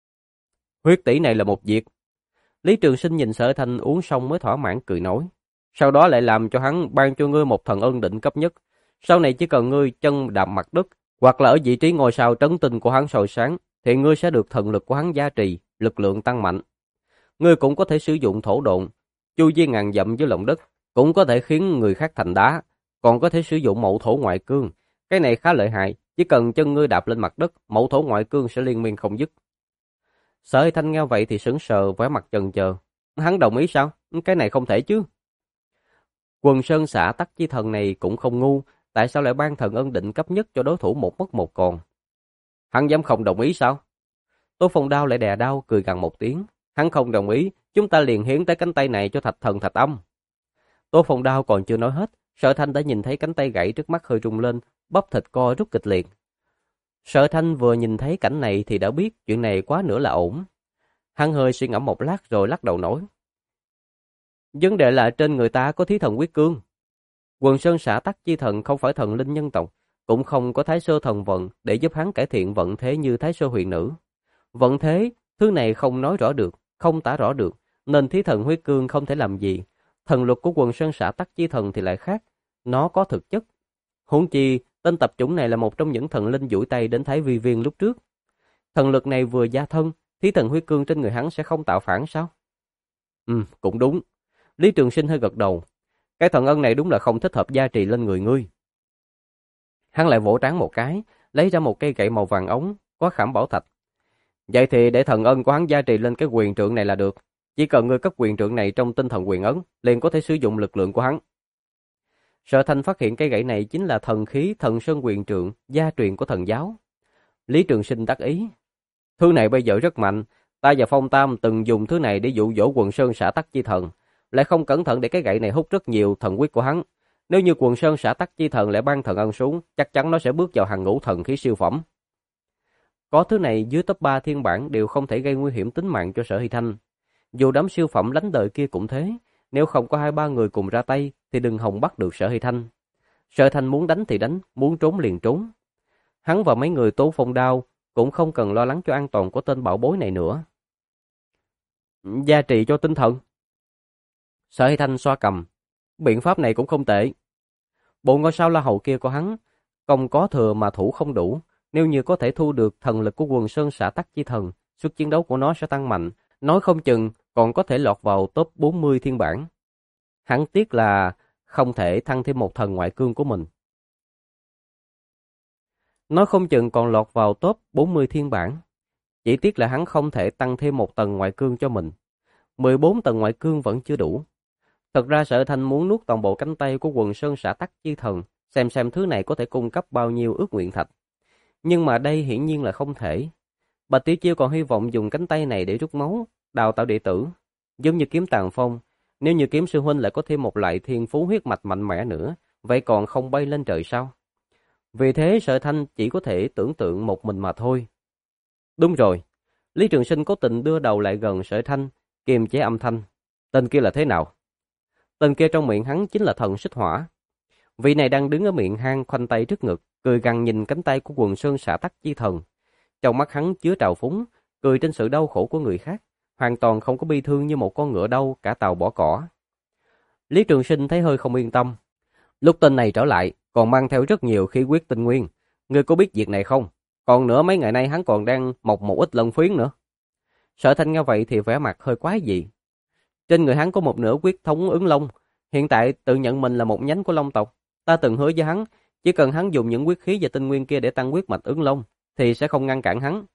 Huyết tỷ này là một việc. Lý Trường Sinh nhìn Sở Thanh uống xong mới thỏa mãn cười nói. Sau đó lại làm cho hắn ban cho ngươi một thần ân định cấp nhất. Sau này chỉ cần ngươi chân đạp mặt đất, hoặc là ở vị trí ngôi sao trấn tinh của hắn soi sáng, thì ngươi sẽ được thần lực của hắn gia trì, lực lượng tăng mạnh. Ngươi cũng có thể sử dụng thổ độn, chu vi ngàn dặm dưới lòng đất, cũng có thể khiến người khác thành đá, còn có thể sử dụng mậu thổ ngoại cương. Cái này khá lợi hại, chỉ cần chân ngươi đạp lên mặt đất, mậu thổ ngoại cương sẽ liên miên không dứt. Sở Thanh nghe vậy thì sững sờ, vẻ mặt chần chờ. Hắn đồng ý sao? Cái này không thể chứ. Quần Sơn Xã Tắc Chi Thần này cũng không ngu, tại sao lại ban thần ân định cấp nhất cho đối thủ một mất một còn? Hắn dám không đồng ý sao? Tô Phong Đao lại đè đau cười gằn một tiếng. Hắn không đồng ý, chúng ta liền hiến tới cánh tay này cho Thạch Thần Thạch Âm. Tô Phong Đao còn chưa nói hết, Sở Thanh đã nhìn thấy cánh tay gãy trước mắt hơi rung lên, bắp thịt co rút kịch liệt. Sở Thanh vừa nhìn thấy cảnh này thì đã biết chuyện này quá nữa là ổn. Hắn hơi suy ngẫm một lát rồi lắc đầu nói. Vấn đề là trên người ta có thí thần huyết cương. Quần Sơn Xã Tắc Chi Thần không phải thần linh nhân tộc, cũng không có Thái Sơ thần vận để giúp hắn cải thiện vận thế như Thái Sơ huyền nữ. Vận thế, thứ này không nói rõ được, không tả rõ được, nên thí thần huyết cương không thể làm gì. Thần luật của Quần Sơn Xã Tắc Chi Thần thì lại khác, nó có thực chất. Huống chi, tên tập chủng này là một trong những thần linh duỗi tay đến Thái Vi Viên lúc trước. Thần lực này vừa gia thân, thí thần huyết cương trên người hắn sẽ không tạo phản sao? Cũng đúng. Lý Trường Sinh hơi gật đầu. Cái thần ân này đúng là không thích hợp gia trì lên người ngươi. Hắn lại vỗ trán một cái, lấy ra một cây gậy màu vàng ống, có khảm bảo thạch. Vậy thì để thần ân của hắn gia trì lên cái quyền trượng này là được. Chỉ cần ngươi cấp quyền trượng này trong tinh thần quyền ấn, liền có thể sử dụng lực lượng của hắn. Sở Thanh phát hiện cây gậy này chính là thần khí Thần Sơn quyền trượng, gia truyền của thần giáo. Lý Trường Sinh đắc ý. Thứ này bây giờ rất mạnh, ta và Phong Tam từng dùng thứ này để dụ dỗ Quần Sơn Xã Tắc Chi Thần, lại không cẩn thận để cái gậy này hút rất nhiều thần huyết của hắn. Nếu như Quần Sơn Xã Tắc Chi Thần lại ban thần ân xuống, chắc chắn nó sẽ bước vào hàng ngũ thần khí siêu phẩm. Có thứ này dưới top 3 thiên bản đều không thể gây nguy hiểm tính mạng cho Sở Hy Thanh. Dù đám siêu phẩm lánh đời kia cũng thế, nếu không có 2-3 người cùng ra tay thì đừng hòng bắt được Sở Hy Thanh. Sở Hy Thanh muốn đánh thì đánh, muốn trốn liền trốn. Hắn và mấy người Tố Phong Đao cũng không cần lo lắng cho an toàn của tên bảo bối này nữa. Gia trì cho tinh thần. Sở Hy Thanh xoa cầm. Biện pháp này cũng không tệ. Bộ ngôi sao La Hầu kia của hắn, công có thừa mà thủ không đủ. Nếu như có thể thu được thần lực của Quần Sơn Xã Tắc Chi Thần, sức chiến đấu của nó sẽ tăng mạnh. Nói không chừng còn có thể lọt vào top 40 thiên bản. Hắn tiếc là không thể thăng thêm một thần ngoại cương của mình. Nói không chừng còn lọt vào top 40 thiên bản. Chỉ tiếc là hắn không thể tăng thêm một tầng ngoại cương cho mình. 14 tầng ngoại cương vẫn chưa đủ. Thật ra Sở Thanh muốn nuốt toàn bộ cánh tay của Quần Sơn Xã Tắc Chi Thần, xem thứ này có thể cung cấp bao nhiêu ước nguyện thạch. Nhưng mà đây hiển nhiên là không thể. Bạch Tiểu Chiêu còn hy vọng dùng cánh tay này để rút máu, đào tạo đệ tử. Giống như kiếm Tàng Phong, nếu như kiếm sư huynh lại có thêm một loại thiên phú huyết mạch mạnh mẽ nữa, vậy còn không bay lên trời sao? Vì thế Sở Thanh chỉ có thể tưởng tượng một mình mà thôi. Đúng rồi, Lý Trường Sinh cố tình đưa đầu lại gần Sở Thanh, kiềm chế âm thanh. Tên kia là thế nào? Tên kia trong miệng hắn chính là thần xích hỏa. Vị này đang đứng ở miệng hang khoanh tay trước ngực, cười gằn nhìn cánh tay của Quần Sơn Xã Tắc Chi Thần. Trong mắt hắn chứa trào phúng, cười trên sự đau khổ của người khác, hoàn toàn không có bi thương như một con ngựa đau cả tàu bỏ cỏ. Lý Trường Sinh thấy hơi không yên tâm. Lúc tên này trở lại, còn mang theo rất nhiều khí huyết tinh nguyên. Ngươi có biết việc này không? Còn nữa mấy ngày nay hắn còn đang mọc một ít lân phiến nữa. Sở Thanh nghe vậy thì vẻ mặt hơi quái dị. Trên người hắn có một nửa huyết thống ứng long. Hiện tại tự nhận mình là một nhánh của long tộc. Ta từng hứa với hắn, chỉ cần hắn dùng những huyết khí và tinh nguyên kia để tăng huyết mạch ứng long, thì sẽ không ngăn cản hắn.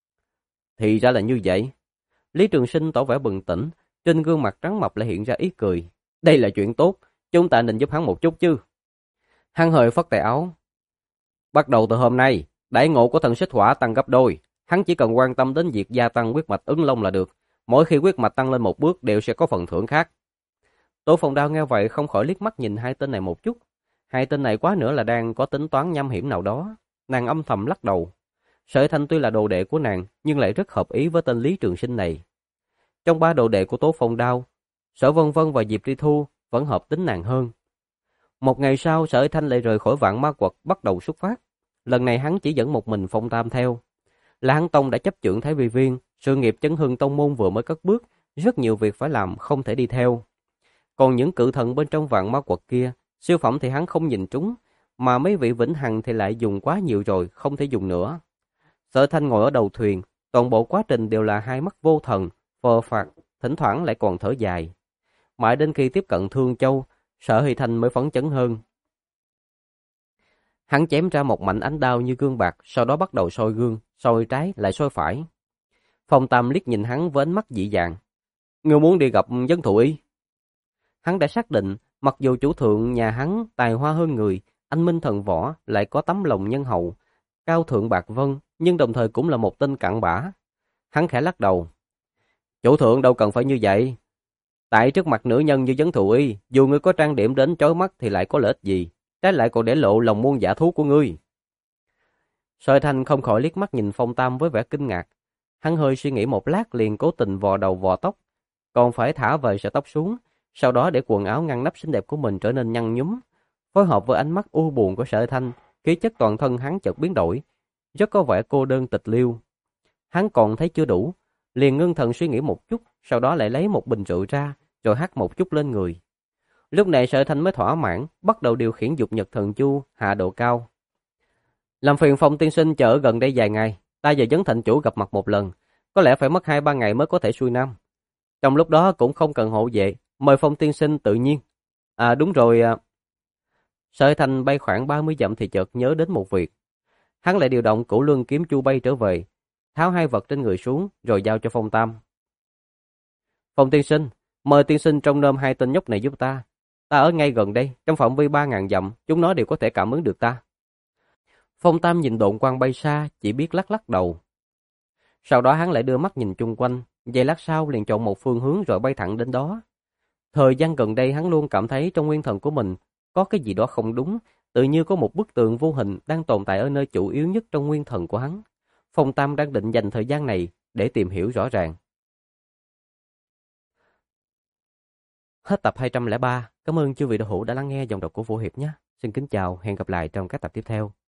Thì ra là như vậy. Lý Trường Sinh tỏ vẻ bừng tỉnh, trên gương mặt trắng mập lại hiện ra ý cười. Đây là chuyện tốt, chúng ta nên giúp hắn một chút chứ. Hắn hơi phất tay áo. Bắt đầu từ hôm nay, đãi ngộ của thần xích hỏa tăng gấp đôi. Hắn chỉ cần quan tâm đến việc gia tăng huyết mạch ứng long là được. Mỗi khi huyết mạch tăng lên một bước đều sẽ có phần thưởng khác. Tổ Phong Đao nghe vậy không khỏi liếc mắt nhìn hai tên này một chút. Hai tên này quá nữa là đang có tính toán nham hiểm nào đó. Nàng âm thầm lắc đầu. Sở Thanh tuy là đồ đệ của nàng, nhưng lại rất hợp ý với tên Lý Trường Sinh này. Trong 3 đồ đệ của Tố Phong Đao, Sở Vân Vân và Diệp Tri Thu vẫn hợp tính nàng hơn. Một ngày sau, Sở Thanh lại rời khỏi Vạn Ma Quật bắt đầu xuất phát. Lần này hắn chỉ dẫn một mình Phong Tam theo. La Hán Tông đã chấp chưởng Thái Vi Viên, sự nghiệp chấn hưng tông môn vừa mới cất bước, rất nhiều việc phải làm không thể đi theo. Còn những cự thần bên trong Vạn Ma Quật kia, siêu phẩm thì hắn không nhìn trúng, mà mấy vị vĩnh hằng thì lại dùng quá nhiều rồi, không thể dùng nữa. Sở Thanh ngồi ở đầu thuyền, toàn bộ quá trình đều là hai mắt vô thần, phờ phạc, thỉnh thoảng lại còn thở dài. Mãi đến khi tiếp cận Thương Châu, Sở Hy Thanh mới phấn chấn hơn. Hắn chém ra một mảnh ánh đao như gương bạc, sau đó bắt đầu soi gương, soi trái lại soi phải. Phong Tam liếc nhìn hắn với ánh mắt dị dạng. Ngươi muốn đi gặp Dân Thụ Y? Hắn đã xác định, mặc dù chủ thượng nhà hắn tài hoa hơn người, anh minh thần võ lại có tấm lòng nhân hậu, cao thượng bạc vân, nhưng đồng thời cũng là một tên cặn bã. Hắn khẽ lắc đầu. Chủ thượng đâu cần phải như vậy. Tại trước mặt nữ nhân như Dân Thụ Y, dù ngươi có trang điểm đến chói mắt thì lại có lợi ích gì, trái lại còn để lộ lòng muôn dạ thú của ngươi. Sở Thanh không khỏi liếc mắt nhìn Phong Tam với vẻ kinh ngạc. Hắn hơi suy nghĩ một lát liền cố tình vò đầu vò tóc, còn phải thả vời sợi tóc xuống, sau đó để quần áo ngăn nắp xinh đẹp của mình trở nên nhăn nhúm, phối hợp với ánh mắt u buồn của Sở Thanh, khí chất toàn thân hắn chợt biến đổi, rất có vẻ cô đơn tịch liêu. Hắn còn thấy chưa đủ, liền ngưng thần suy nghĩ một chút, sau đó lại lấy một bình rượu ra, rồi hắt một chút lên người. Lúc này Sở Thanh mới thỏa mãn, bắt đầu điều khiển dục nhật thần chu hạ độ cao. Làm phiền Phong tiên sinh chờ ở gần đây vài ngày, ta và Vấn Thạnh chủ gặp mặt một lần, có lẽ phải mất 2-3 ngày mới có thể xuôi nam. Trong lúc đó cũng không cần hộ vệ, mời Phong tiên sinh tự nhiên. À đúng rồi, Sở Thanh bay khoảng 30 dặm thì chợt nhớ đến một việc. Hắn lại điều động Cửu Luân kiếm chu bay trở về, tháo hai vật trên người xuống rồi giao cho Phong Tam. Phong tiên sinh, mời tiên sinh trông nom hai tên nhóc này giúp ta. Ta ở ngay gần đây, trong phạm vi 3.000 dặm, chúng nó đều có thể cảm ứng được ta. Phong Tam nhìn độn quang bay xa, chỉ biết lắc lắc đầu. Sau đó hắn lại đưa mắt nhìn chung quanh, giây lát sau liền chọn một phương hướng rồi bay thẳng đến đó. Thời gian gần đây hắn luôn cảm thấy trong nguyên thần của mình có cái gì đó không đúng, tự như có một bức tường vô hình đang tồn tại ở nơi chủ yếu nhất trong nguyên thần của hắn. Phong Tam đang định dành thời gian này để tìm hiểu rõ ràng. Hết tập 203. Cảm ơn chư vị đạo hữu đã lắng nghe dòng đọc của Vũ Hiệp nhé. Xin kính chào, hẹn gặp lại trong các tập tiếp theo.